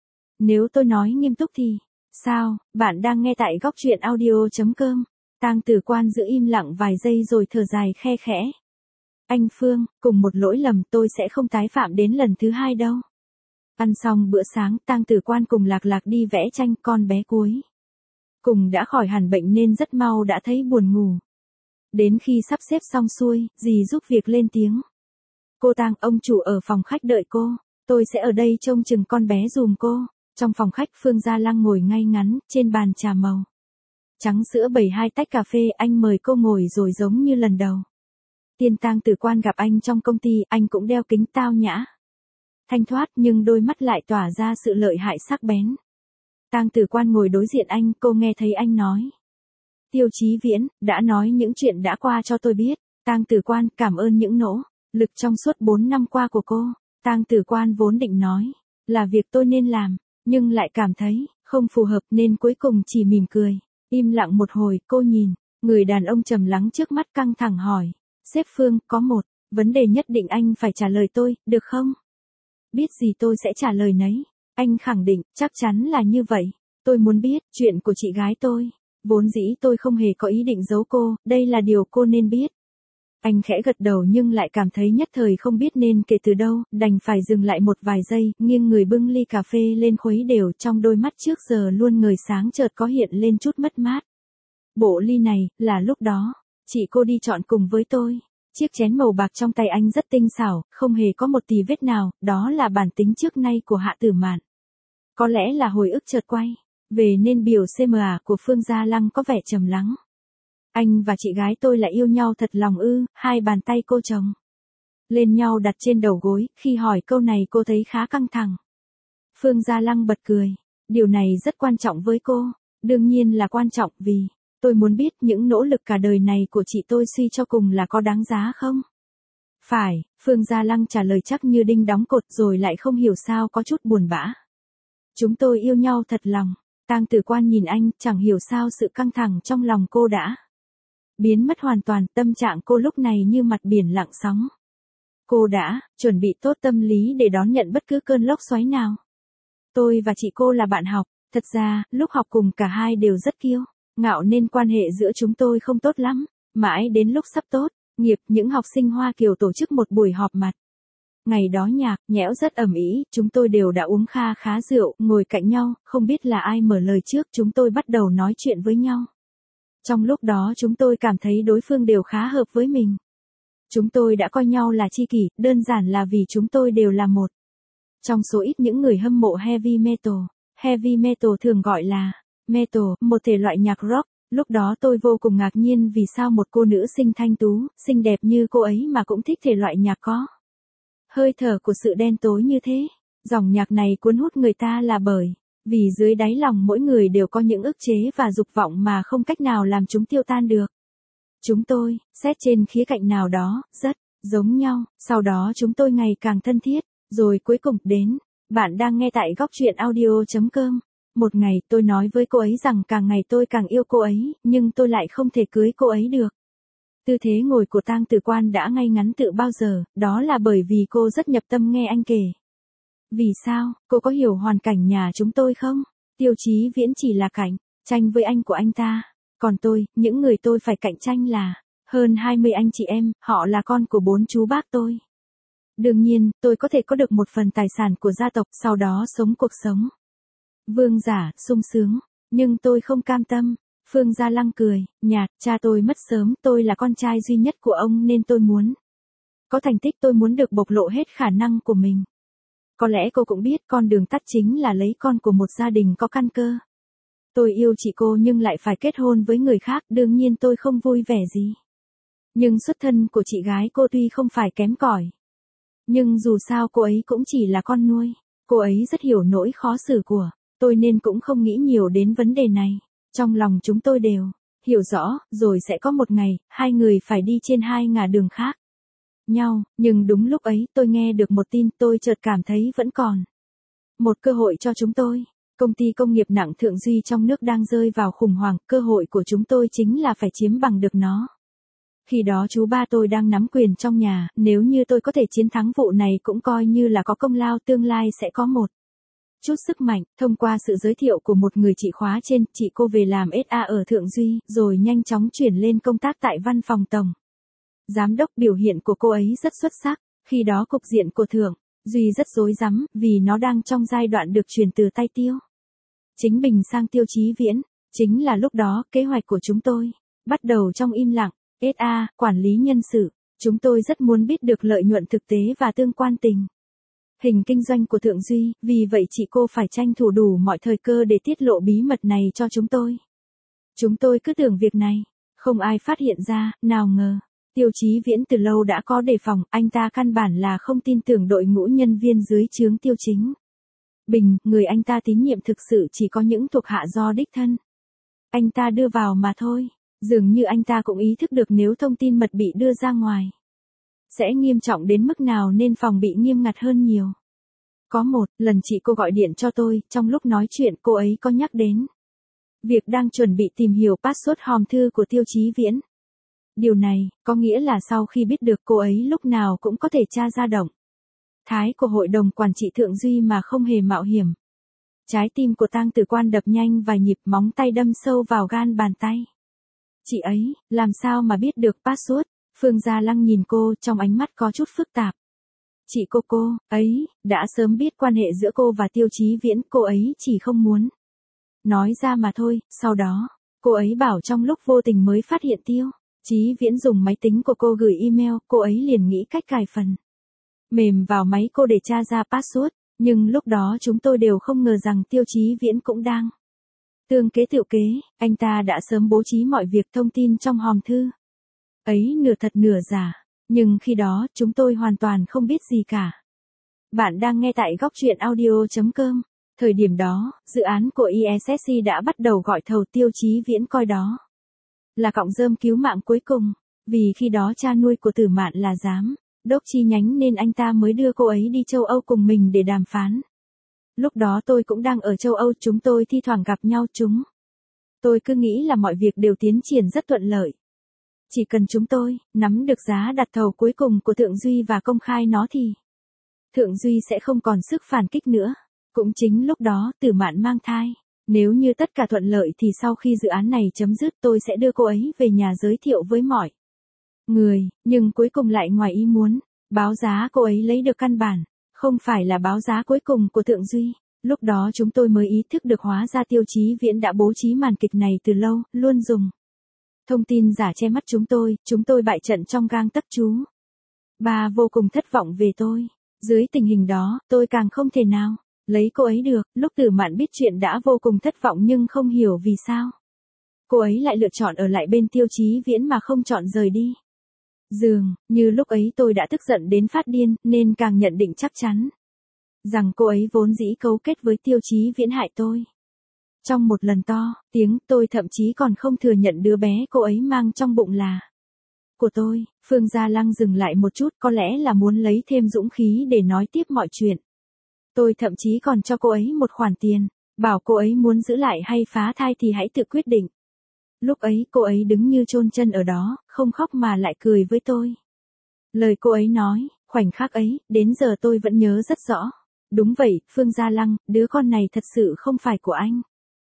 Nếu tôi nói nghiêm túc thì... Sao, bạn đang nghe tại góc truyện audio chấm com. Tang Tử Quan giữ im lặng vài giây rồi thở dài khe khẽ. Anh Phương, cùng một lỗi lầm tôi sẽ không tái phạm đến lần thứ hai đâu. Ăn xong bữa sáng, Tang Tử Quan cùng Lạc Lạc đi vẽ tranh. Con bé cuối cùng đã khỏi hẳn bệnh nên rất mau đã thấy buồn ngủ. Đến khi sắp xếp xong xuôi, dì giúp việc lên tiếng. Cô Tang, ông chủ ở phòng khách đợi cô. Tôi sẽ ở đây trông chừng con bé dùm cô. Trong phòng khách, Phương Gia Lăng ngồi ngay ngắn, trên bàn trà màu trắng sữa bày hai tách cà phê. Anh mời cô ngồi rồi giống như lần đầu Tiên Tang Tử Quan gặp anh trong công ty, anh cũng đeo kính tao nhã. Thanh thoát nhưng đôi mắt lại tỏa ra sự lợi hại sắc bén. Tang Tử Quan ngồi đối diện anh, cô nghe thấy anh nói. Tiêu Chí Viễn, đã nói những chuyện đã qua cho tôi biết. Tang Tử Quan, cảm ơn những nỗ lực trong suốt bốn năm qua của cô. Tang Tử Quan vốn định nói, là việc tôi nên làm, nhưng lại cảm thấy, không phù hợp nên cuối cùng chỉ mỉm cười. Im lặng một hồi, cô nhìn, người đàn ông trầm lắng trước mắt căng thẳng hỏi. Sếp Phương, có một vấn đề nhất định anh phải trả lời tôi, được không? Biết gì tôi sẽ trả lời nấy. Anh khẳng định, chắc chắn là như vậy. Tôi muốn biết, chuyện của chị gái tôi. Vốn dĩ tôi không hề có ý định giấu cô, đây là điều cô nên biết. Anh khẽ gật đầu nhưng lại cảm thấy nhất thời không biết nên kể từ đâu, đành phải dừng lại một vài giây, nghiêng người bưng ly cà phê lên khuấy đều, trong đôi mắt trước giờ luôn ngời sáng chợt có hiện lên chút mất mát. Bộ ly này, là lúc đó, chị cô đi chọn cùng với tôi. Chiếc chén màu bạc trong tay anh rất tinh xảo, không hề có một tì vết nào, đó là bản tính trước nay của Hạ Tử Mạn. Có lẽ là hồi ức chợt quay về nên biểu xê em a của Phương Gia Lăng có vẻ trầm lắng. Anh và chị gái tôi lại yêu nhau thật lòng ư? Hai bàn tay cô chồng lên nhau đặt trên đầu gối, khi hỏi câu này cô thấy khá căng thẳng. Phương Gia Lăng bật cười, điều này rất quan trọng với cô. Đương nhiên là quan trọng vì tôi muốn biết những nỗ lực cả đời này của chị tôi suy cho cùng là có đáng giá không? Phải, Phương Gia Lăng trả lời chắc như đinh đóng cột rồi lại không hiểu sao có chút buồn bã. Chúng tôi yêu nhau thật lòng. Tang Tử Quan nhìn anh, chẳng hiểu sao sự căng thẳng trong lòng cô đã biến mất hoàn toàn, tâm trạng cô lúc này như mặt biển lặng sóng. Cô đã chuẩn bị tốt tâm lý để đón nhận bất cứ cơn lốc xoáy nào. Tôi và chị cô là bạn học, thật ra, lúc học cùng cả hai đều rất kiêu ngạo nên quan hệ giữa chúng tôi không tốt lắm, mãi đến lúc sắp tốt nghiệp, những học sinh Hoa Kiều tổ chức một buổi họp mặt. Ngày đó nhạc, nhẽo rất ầm ĩ, chúng tôi đều đã uống kha khá rượu, ngồi cạnh nhau, không biết là ai mở lời trước, chúng tôi bắt đầu nói chuyện với nhau. Trong lúc đó chúng tôi cảm thấy đối phương đều khá hợp với mình. Chúng tôi đã coi nhau là tri kỷ, đơn giản là vì chúng tôi đều là một trong số ít những người hâm mộ heavy metal. Heavy metal thường gọi là metal, một thể loại nhạc rock. Lúc đó tôi vô cùng ngạc nhiên vì sao một cô nữ sinh thanh tú, xinh đẹp như cô ấy mà cũng thích thể loại nhạc có hơi thở của sự đen tối như thế. Dòng nhạc này cuốn hút người ta là bởi vì dưới đáy lòng mỗi người đều có những ức chế và dục vọng mà không cách nào làm chúng tiêu tan được. Chúng tôi, xét trên khía cạnh nào đó, rất giống nhau, sau đó chúng tôi ngày càng thân thiết, rồi cuối cùng đến. Bạn đang nghe tại góc truyện audio chấm com. Một ngày tôi nói với cô ấy rằng càng ngày tôi càng yêu cô ấy, nhưng tôi lại không thể cưới cô ấy được. Tư thế ngồi của Tang Tử Quan đã ngay ngắn tự bao giờ, đó là bởi vì cô rất nhập tâm nghe anh kể. Vì sao, cô có hiểu hoàn cảnh nhà chúng tôi không? Tiêu Chí Viễn chỉ là cạnh tranh với anh của anh ta. Còn tôi, những người tôi phải cạnh tranh là hơn hai mươi anh chị em, họ là con của bốn chú bác tôi. Đương nhiên, tôi có thể có được một phần tài sản của gia tộc, sau đó sống cuộc sống vương giả, sung sướng. Nhưng tôi không cam tâm. Phương Gia Lăng cười nhạt, cha tôi mất sớm, tôi là con trai duy nhất của ông nên tôi muốn có thành tích, tôi muốn được bộc lộ hết khả năng của mình. Có lẽ cô cũng biết con đường tắt chính là lấy con của một gia đình có căn cơ. Tôi yêu chị cô nhưng lại phải kết hôn với người khác, đương nhiên tôi không vui vẻ gì. Nhưng xuất thân của chị gái cô tuy không phải kém cỏi, nhưng dù sao cô ấy cũng chỉ là con nuôi. Cô ấy rất hiểu nỗi khó xử của tôi nên cũng không nghĩ nhiều đến vấn đề này. Trong lòng chúng tôi đều hiểu rõ, rồi sẽ có một ngày, hai người phải đi trên hai ngả đường khác nhau, nhưng đúng lúc ấy tôi nghe được một tin, tôi chợt cảm thấy vẫn còn một cơ hội cho chúng tôi. Công ty công nghiệp nặng Thượng Duy trong nước đang rơi vào khủng hoảng, cơ hội của chúng tôi chính là phải chiếm bằng được nó. Khi đó chú ba tôi đang nắm quyền trong nhà, nếu như tôi có thể chiến thắng vụ này cũng coi như là có công lao, tương lai sẽ có một chút sức mạnh. Thông qua sự giới thiệu của một người chị khóa trên, chị cô về làm ét a ở Thượng Duy, rồi nhanh chóng chuyển lên công tác tại văn phòng tổng giám đốc. Biểu hiện của cô ấy rất xuất sắc. Khi đó cục diện của Thượng Duy rất rối rắm, vì nó đang trong giai đoạn được chuyển từ tay Tiêu Chính Bình sang Tiêu Chí Viễn. Chính là lúc đó, kế hoạch của chúng tôi bắt đầu trong im lặng. ét a, quản lý nhân sự, chúng tôi rất muốn biết được lợi nhuận thực tế và tương quan tình hình kinh doanh của Thượng Duy, vì vậy chị cô phải tranh thủ đủ mọi thời cơ để tiết lộ bí mật này cho chúng tôi. Chúng tôi cứ tưởng việc này không ai phát hiện ra, nào ngờ Tiêu Chí Viễn từ lâu đã có đề phòng, anh ta căn bản là không tin tưởng đội ngũ nhân viên dưới trướng Tiêu Chính Bình, người anh ta tín nhiệm thực sự chỉ có những thuộc hạ do đích thân anh ta đưa vào mà thôi. Dường như anh ta cũng ý thức được nếu thông tin mật bị đưa ra ngoài sẽ nghiêm trọng đến mức nào nên phòng bị nghiêm ngặt hơn nhiều. Có một lần chị cô gọi điện cho tôi, trong lúc nói chuyện cô ấy có nhắc đến việc đang chuẩn bị tìm hiểu password hòm thư của Tiêu Chí Viễn. Điều này có nghĩa là sau khi biết được cô ấy lúc nào cũng có thể tra ra động thái của hội đồng quản trị Thượng Duy mà không hề mạo hiểm. Trái tim của Tang Tử Quan đập nhanh vài nhịp, móng tay đâm sâu vào gan bàn tay. Chị ấy, làm sao mà biết được password? Phương Gia Lăng nhìn cô, trong ánh mắt có chút phức tạp. Chị cô cô ấy đã sớm biết quan hệ giữa cô và Tiêu Chí Viễn, cô ấy chỉ không muốn nói ra mà thôi. Sau đó, cô ấy bảo trong lúc vô tình mới phát hiện Tiêu Chí Viễn dùng máy tính của cô gửi email, cô ấy liền nghĩ cách cài phần mềm vào máy cô để tra ra password. Nhưng lúc đó chúng tôi đều không ngờ rằng Tiêu Chí Viễn cũng đang tương kế tựu kế, anh ta đã sớm bố trí mọi việc. Thông tin trong hòm thư ấy nửa thật nửa giả, nhưng khi đó chúng tôi hoàn toàn không biết gì cả. Bạn đang nghe tại góc truyện audio chấm com. Thời điểm đó, dự án của i ét ét xê đã bắt đầu gọi thầu. Tiêu Chí Viễn coi đó là cọng rơm cứu mạng cuối cùng, vì khi đó cha nuôi của Tử Mạn là giám đốc chi nhánh nên anh ta mới đưa cô ấy đi châu Âu cùng mình để đàm phán. Lúc đó tôi cũng đang ở châu Âu, chúng tôi thi thoảng gặp nhau. Chúng tôi cứ nghĩ là mọi việc đều tiến triển rất thuận lợi. Chỉ cần chúng tôi nắm được giá đặt thầu cuối cùng của Thượng Duy và công khai nó thì Thượng Duy sẽ không còn sức phản kích nữa. Cũng chính lúc đó Tử Mạn mang thai. Nếu như tất cả thuận lợi thì sau khi dự án này chấm dứt tôi sẽ đưa cô ấy về nhà giới thiệu với mọi người, nhưng cuối cùng lại ngoài ý muốn. Báo giá cô ấy lấy được căn bản không phải là báo giá cuối cùng của Thượng Duy. Lúc đó chúng tôi mới ý thức được hóa ra Tiêu Chí Viễn đã bố trí màn kịch này từ lâu, luôn dùng thông tin giả che mắt chúng tôi. Chúng tôi bại trận trong gang tấc. Chú ba vô cùng thất vọng về tôi. Dưới tình hình đó, tôi càng không thể nào lấy cô ấy được. Lúc Tử Mạn biết chuyện đã vô cùng thất vọng nhưng không hiểu vì sao cô ấy lại lựa chọn ở lại bên Tiêu Chí Viễn mà không chọn rời đi. Dường như lúc ấy tôi đã tức giận đến phát điên, nên càng nhận định chắc chắn rằng cô ấy vốn dĩ cấu kết với Tiêu Chí Viễn hại tôi. Trong một lần to tiếng, tôi thậm chí còn không thừa nhận đứa bé cô ấy mang trong bụng là của tôi. Phương Gia Lăng dừng lại một chút, có lẽ là muốn lấy thêm dũng khí để nói tiếp mọi chuyện. Tôi thậm chí còn cho cô ấy một khoản tiền, bảo cô ấy muốn giữ lại hay phá thai thì hãy tự quyết định. Lúc ấy cô ấy đứng như chôn chân ở đó, không khóc mà lại cười với tôi. Lời cô ấy nói, khoảnh khắc ấy, đến giờ tôi vẫn nhớ rất rõ. Đúng vậy, Phương Gia Lăng, đứa con này thật sự không phải của anh.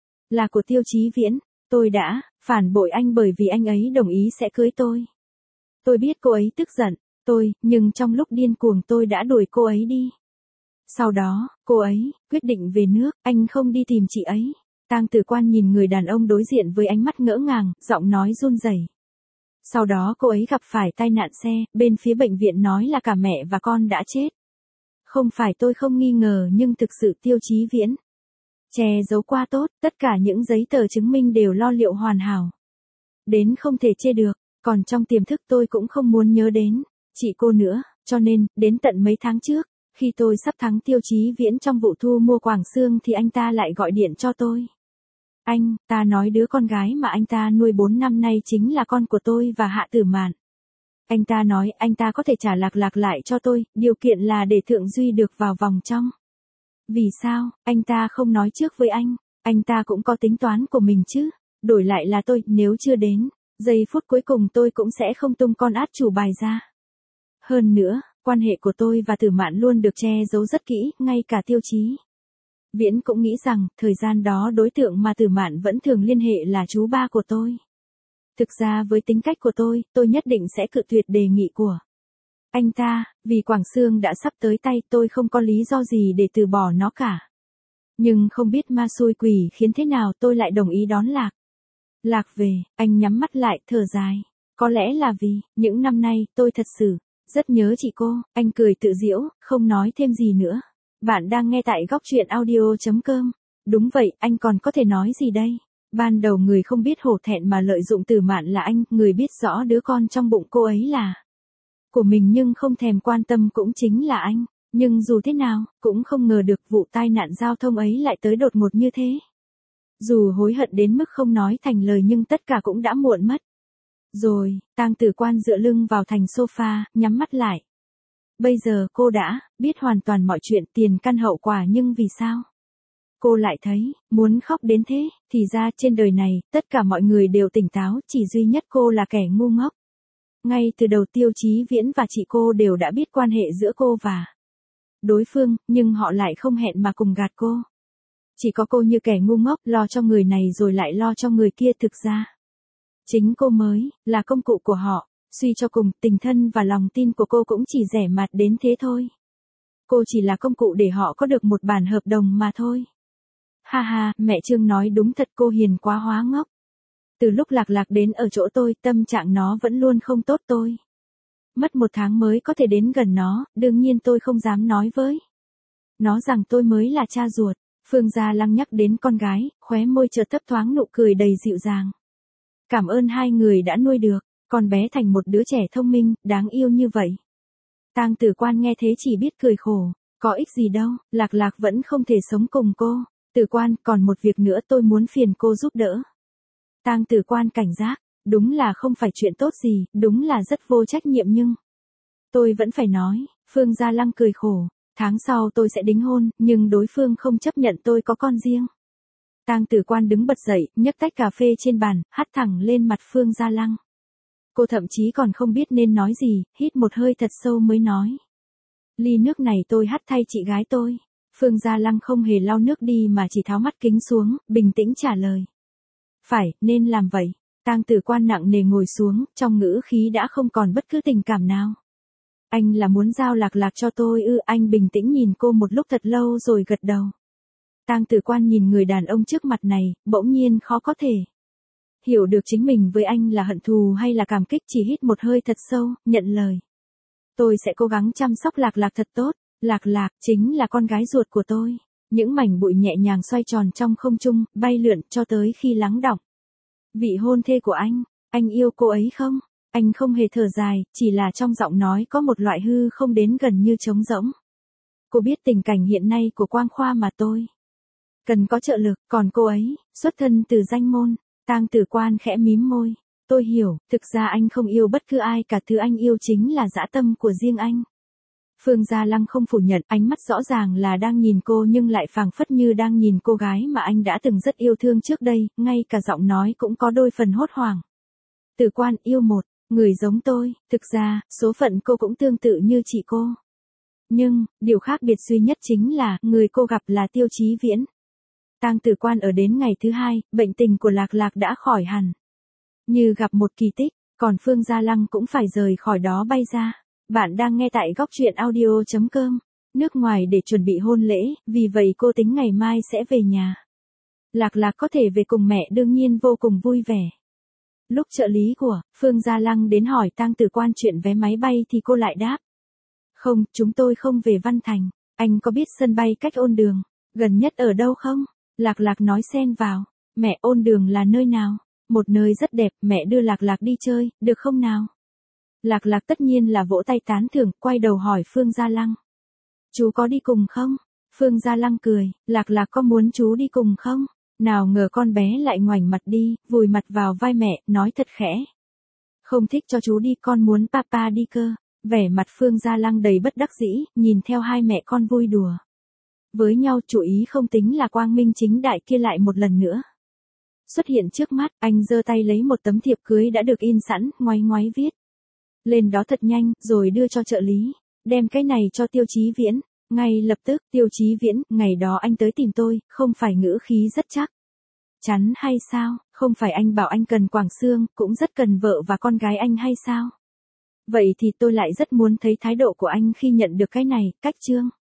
Là của Tiêu Chí Viễn. Tôi đã phản bội anh bởi vì anh ấy đồng ý sẽ cưới tôi. Tôi biết cô ấy tức giận, tôi, nhưng trong lúc điên cuồng tôi đã đuổi cô ấy đi. Sau đó, cô ấy quyết định về nước, anh không đi tìm chị ấy. Tang Tử Quan nhìn người đàn ông đối diện với ánh mắt ngỡ ngàng, giọng nói run rẩy. Sau đó cô ấy gặp phải tai nạn xe, bên phía bệnh viện nói là cả mẹ và con đã chết. Không phải tôi không nghi ngờ nhưng thực sự Tiêu Chí Viễn che giấu qua tốt, tất cả những giấy tờ chứng minh đều lo liệu hoàn hảo. Đến không thể chê được, còn trong tiềm thức tôi cũng không muốn nhớ đến chị cô nữa, cho nên, đến tận mấy tháng trước, khi tôi sắp thắng Tiêu Chí Viễn trong vụ thu mua Quảng Xương thì anh ta lại gọi điện cho tôi. Anh, ta nói đứa con gái mà anh ta nuôi bốn năm nay chính là con của tôi và Hạ Tử Mạn. Anh ta nói anh ta có thể trả Lạc Lạc lại cho tôi, điều kiện là để Thượng Duy được vào vòng trong. Vì sao, anh ta không nói trước với anh, anh ta cũng có tính toán của mình chứ. Đổi lại là tôi, nếu chưa đến giây phút cuối cùng tôi cũng sẽ không tung con át chủ bài ra. Hơn nữa, quan hệ của tôi và Tử Mạn luôn được che giấu rất kỹ, ngay cả Tiêu Chí Viễn cũng nghĩ rằng, thời gian đó đối tượng mà Tử Mạn vẫn thường liên hệ là chú ba của tôi. Thực ra với tính cách của tôi, tôi nhất định sẽ cự tuyệt đề nghị của anh ta, vì Quảng Xương đã sắp tới tay, tôi không có lý do gì để từ bỏ nó cả. Nhưng không biết ma xui quỷ khiến thế nào tôi lại đồng ý đón Lạc Lạc về. Anh nhắm mắt lại, thở dài. Có lẽ là vì, những năm nay, tôi thật sự rất nhớ chị cô. Anh cười tự giễu, không nói thêm gì nữa. Bạn đang nghe tại góc truyện audio chấm com. Đúng vậy, anh còn có thể nói gì đây? Ban đầu người không biết hổ thẹn mà lợi dụng Tử Mạn là anh, người biết rõ đứa con trong bụng cô ấy là của mình nhưng không thèm quan tâm cũng chính là anh. Nhưng dù thế nào, cũng không ngờ được vụ tai nạn giao thông ấy lại tới đột ngột như thế. Dù hối hận đến mức không nói thành lời nhưng tất cả cũng đã muộn mất. Rồi, Tang Tử Quan dựa lưng vào thành sofa, nhắm mắt lại. Bây giờ cô đã biết hoàn toàn mọi chuyện tiền căn hậu quả nhưng vì sao? Cô lại thấy, muốn khóc đến thế, thì ra trên đời này, tất cả mọi người đều tỉnh táo, chỉ duy nhất cô là kẻ ngu ngốc. Ngay từ đầu Tiêu Chí Viễn và chị cô đều đã biết quan hệ giữa cô và đối phương, nhưng họ lại không hẹn mà cùng gạt cô. Chỉ có cô như kẻ ngu ngốc, lo cho người này rồi lại lo cho người kia. Thực ra, chính cô mới là công cụ của họ. Suy cho cùng, tình thân và lòng tin của cô cũng chỉ rẻ mạt đến thế thôi. Cô chỉ là công cụ để họ có được một bản hợp đồng mà thôi. Ha ha, mẹ Trương nói đúng thật, cô hiền quá hóa ngốc. Từ lúc Lạc Lạc đến ở chỗ tôi, tâm trạng nó vẫn luôn không tốt tôi. Mất một tháng mới có thể đến gần nó, đương nhiên tôi không dám nói với nó rằng tôi mới là cha ruột. Phương Gia Lăng nhắc đến con gái, khóe môi chợt thấp thoáng nụ cười đầy dịu dàng. Cảm ơn hai người đã nuôi được con bé thành một đứa trẻ thông minh, đáng yêu như vậy. Tang Tử Quan nghe thế chỉ biết cười khổ, có ích gì đâu, Lạc Lạc vẫn không thể sống cùng cô. Tử Quan, còn một việc nữa tôi muốn phiền cô giúp đỡ. Tang Tử Quan cảnh giác, đúng là không phải chuyện tốt gì, đúng là rất vô trách nhiệm nhưng tôi vẫn phải nói. Phương Gia Lăng cười khổ, tháng sau tôi sẽ đính hôn, nhưng đối phương không chấp nhận tôi có con riêng. Tang Tử Quan đứng bật dậy, nhấc tách cà phê trên bàn, hắt thẳng lên mặt Phương Gia Lăng. Cô thậm chí còn không biết nên nói gì, hít một hơi thật sâu mới nói. Ly nước này tôi hắt thay chị gái tôi. Phương Gia Lăng không hề lau nước đi mà chỉ tháo mắt kính xuống, bình tĩnh trả lời. Phải, nên làm vậy. Tang Tử Quan nặng nề ngồi xuống, trong ngữ khí đã không còn bất cứ tình cảm nào. Anh là muốn giao Lạc Lạc cho tôi ư? Anh bình tĩnh nhìn cô một lúc thật lâu rồi gật đầu. Tang Tử Quan nhìn người đàn ông trước mặt này, bỗng nhiên khó có thể hiểu được chính mình với anh là hận thù hay là cảm kích. Chỉ hít một hơi thật sâu, nhận lời. Tôi sẽ cố gắng chăm sóc Lạc Lạc thật tốt. Lạc Lạc chính là con gái ruột của tôi. Những mảnh bụi nhẹ nhàng xoay tròn trong không trung, bay lượn cho tới khi lắng đọng. Vị hôn thê của anh, anh yêu cô ấy không? Anh không hề thở dài, chỉ là trong giọng nói có một loại hư không đến gần như trống rỗng. Cô biết tình cảnh hiện nay của Quang Khoa mà tôi cần có trợ lực, còn cô ấy, xuất thân từ danh môn. Tang Tử Quan khẽ mím môi. Tôi hiểu, thực ra anh không yêu bất cứ ai cả, thứ anh yêu chính là dã tâm của riêng anh. Phương Gia Lăng không phủ nhận, ánh mắt rõ ràng là đang nhìn cô nhưng lại phảng phất như đang nhìn cô gái mà anh đã từng rất yêu thương trước đây, ngay cả giọng nói cũng có đôi phần hốt hoảng. Tử Quan yêu một người giống tôi, thực ra, số phận cô cũng tương tự như chị cô. Nhưng, điều khác biệt duy nhất chính là, người cô gặp là Tiêu Chí Viễn. Tang Tử Quan ở đến ngày thứ hai, bệnh tình của Lạc Lạc đã khỏi hẳn. Như gặp một kỳ tích, còn Phương Gia Lăng cũng phải rời khỏi đó bay ra. Bạn đang nghe tại góc truyện audio chấm com. Nước ngoài để chuẩn bị hôn lễ, vì vậy cô tính ngày mai sẽ về nhà. Lạc Lạc có thể về cùng mẹ đương nhiên vô cùng vui vẻ. Lúc trợ lý của Phương Gia Lăng đến hỏi Tang Tử Quan chuyện vé máy bay thì cô lại đáp. Không, chúng tôi không về Văn Thành. Anh có biết sân bay cách Ôn Đường gần nhất ở đâu không? Lạc Lạc nói xen vào. Mẹ, Ôn Đường là nơi nào? Một nơi rất đẹp, mẹ đưa Lạc Lạc đi chơi, được không nào? Lạc Lạc tất nhiên là vỗ tay tán thưởng, quay đầu hỏi Phương Gia Lăng. Chú có đi cùng không? Phương Gia Lăng cười, Lạc Lạc có muốn chú đi cùng không? Nào ngờ con bé lại ngoảnh mặt đi, vùi mặt vào vai mẹ, nói thật khẽ. Không thích cho chú đi, con muốn papa đi cơ. Vẻ mặt Phương Gia Lăng đầy bất đắc dĩ, nhìn theo hai mẹ con vui đùa với nhau, chủ ý không tính là quang minh chính đại kia lại một lần nữa xuất hiện trước mắt. Anh giơ tay lấy một tấm thiệp cưới đã được in sẵn, ngoáy ngoáy viết lên đó thật nhanh, rồi đưa cho trợ lý. Đem cái này cho Tiêu Chí Viễn. Ngay lập tức, Tiêu Chí Viễn, ngày đó anh tới tìm tôi, không phải ngữ khí rất chắc chắn hay sao? Không phải anh bảo anh cần Quảng Xương, cũng rất cần vợ và con gái anh hay sao? Vậy thì tôi lại rất muốn thấy thái độ của anh khi nhận được cái này, cách Trương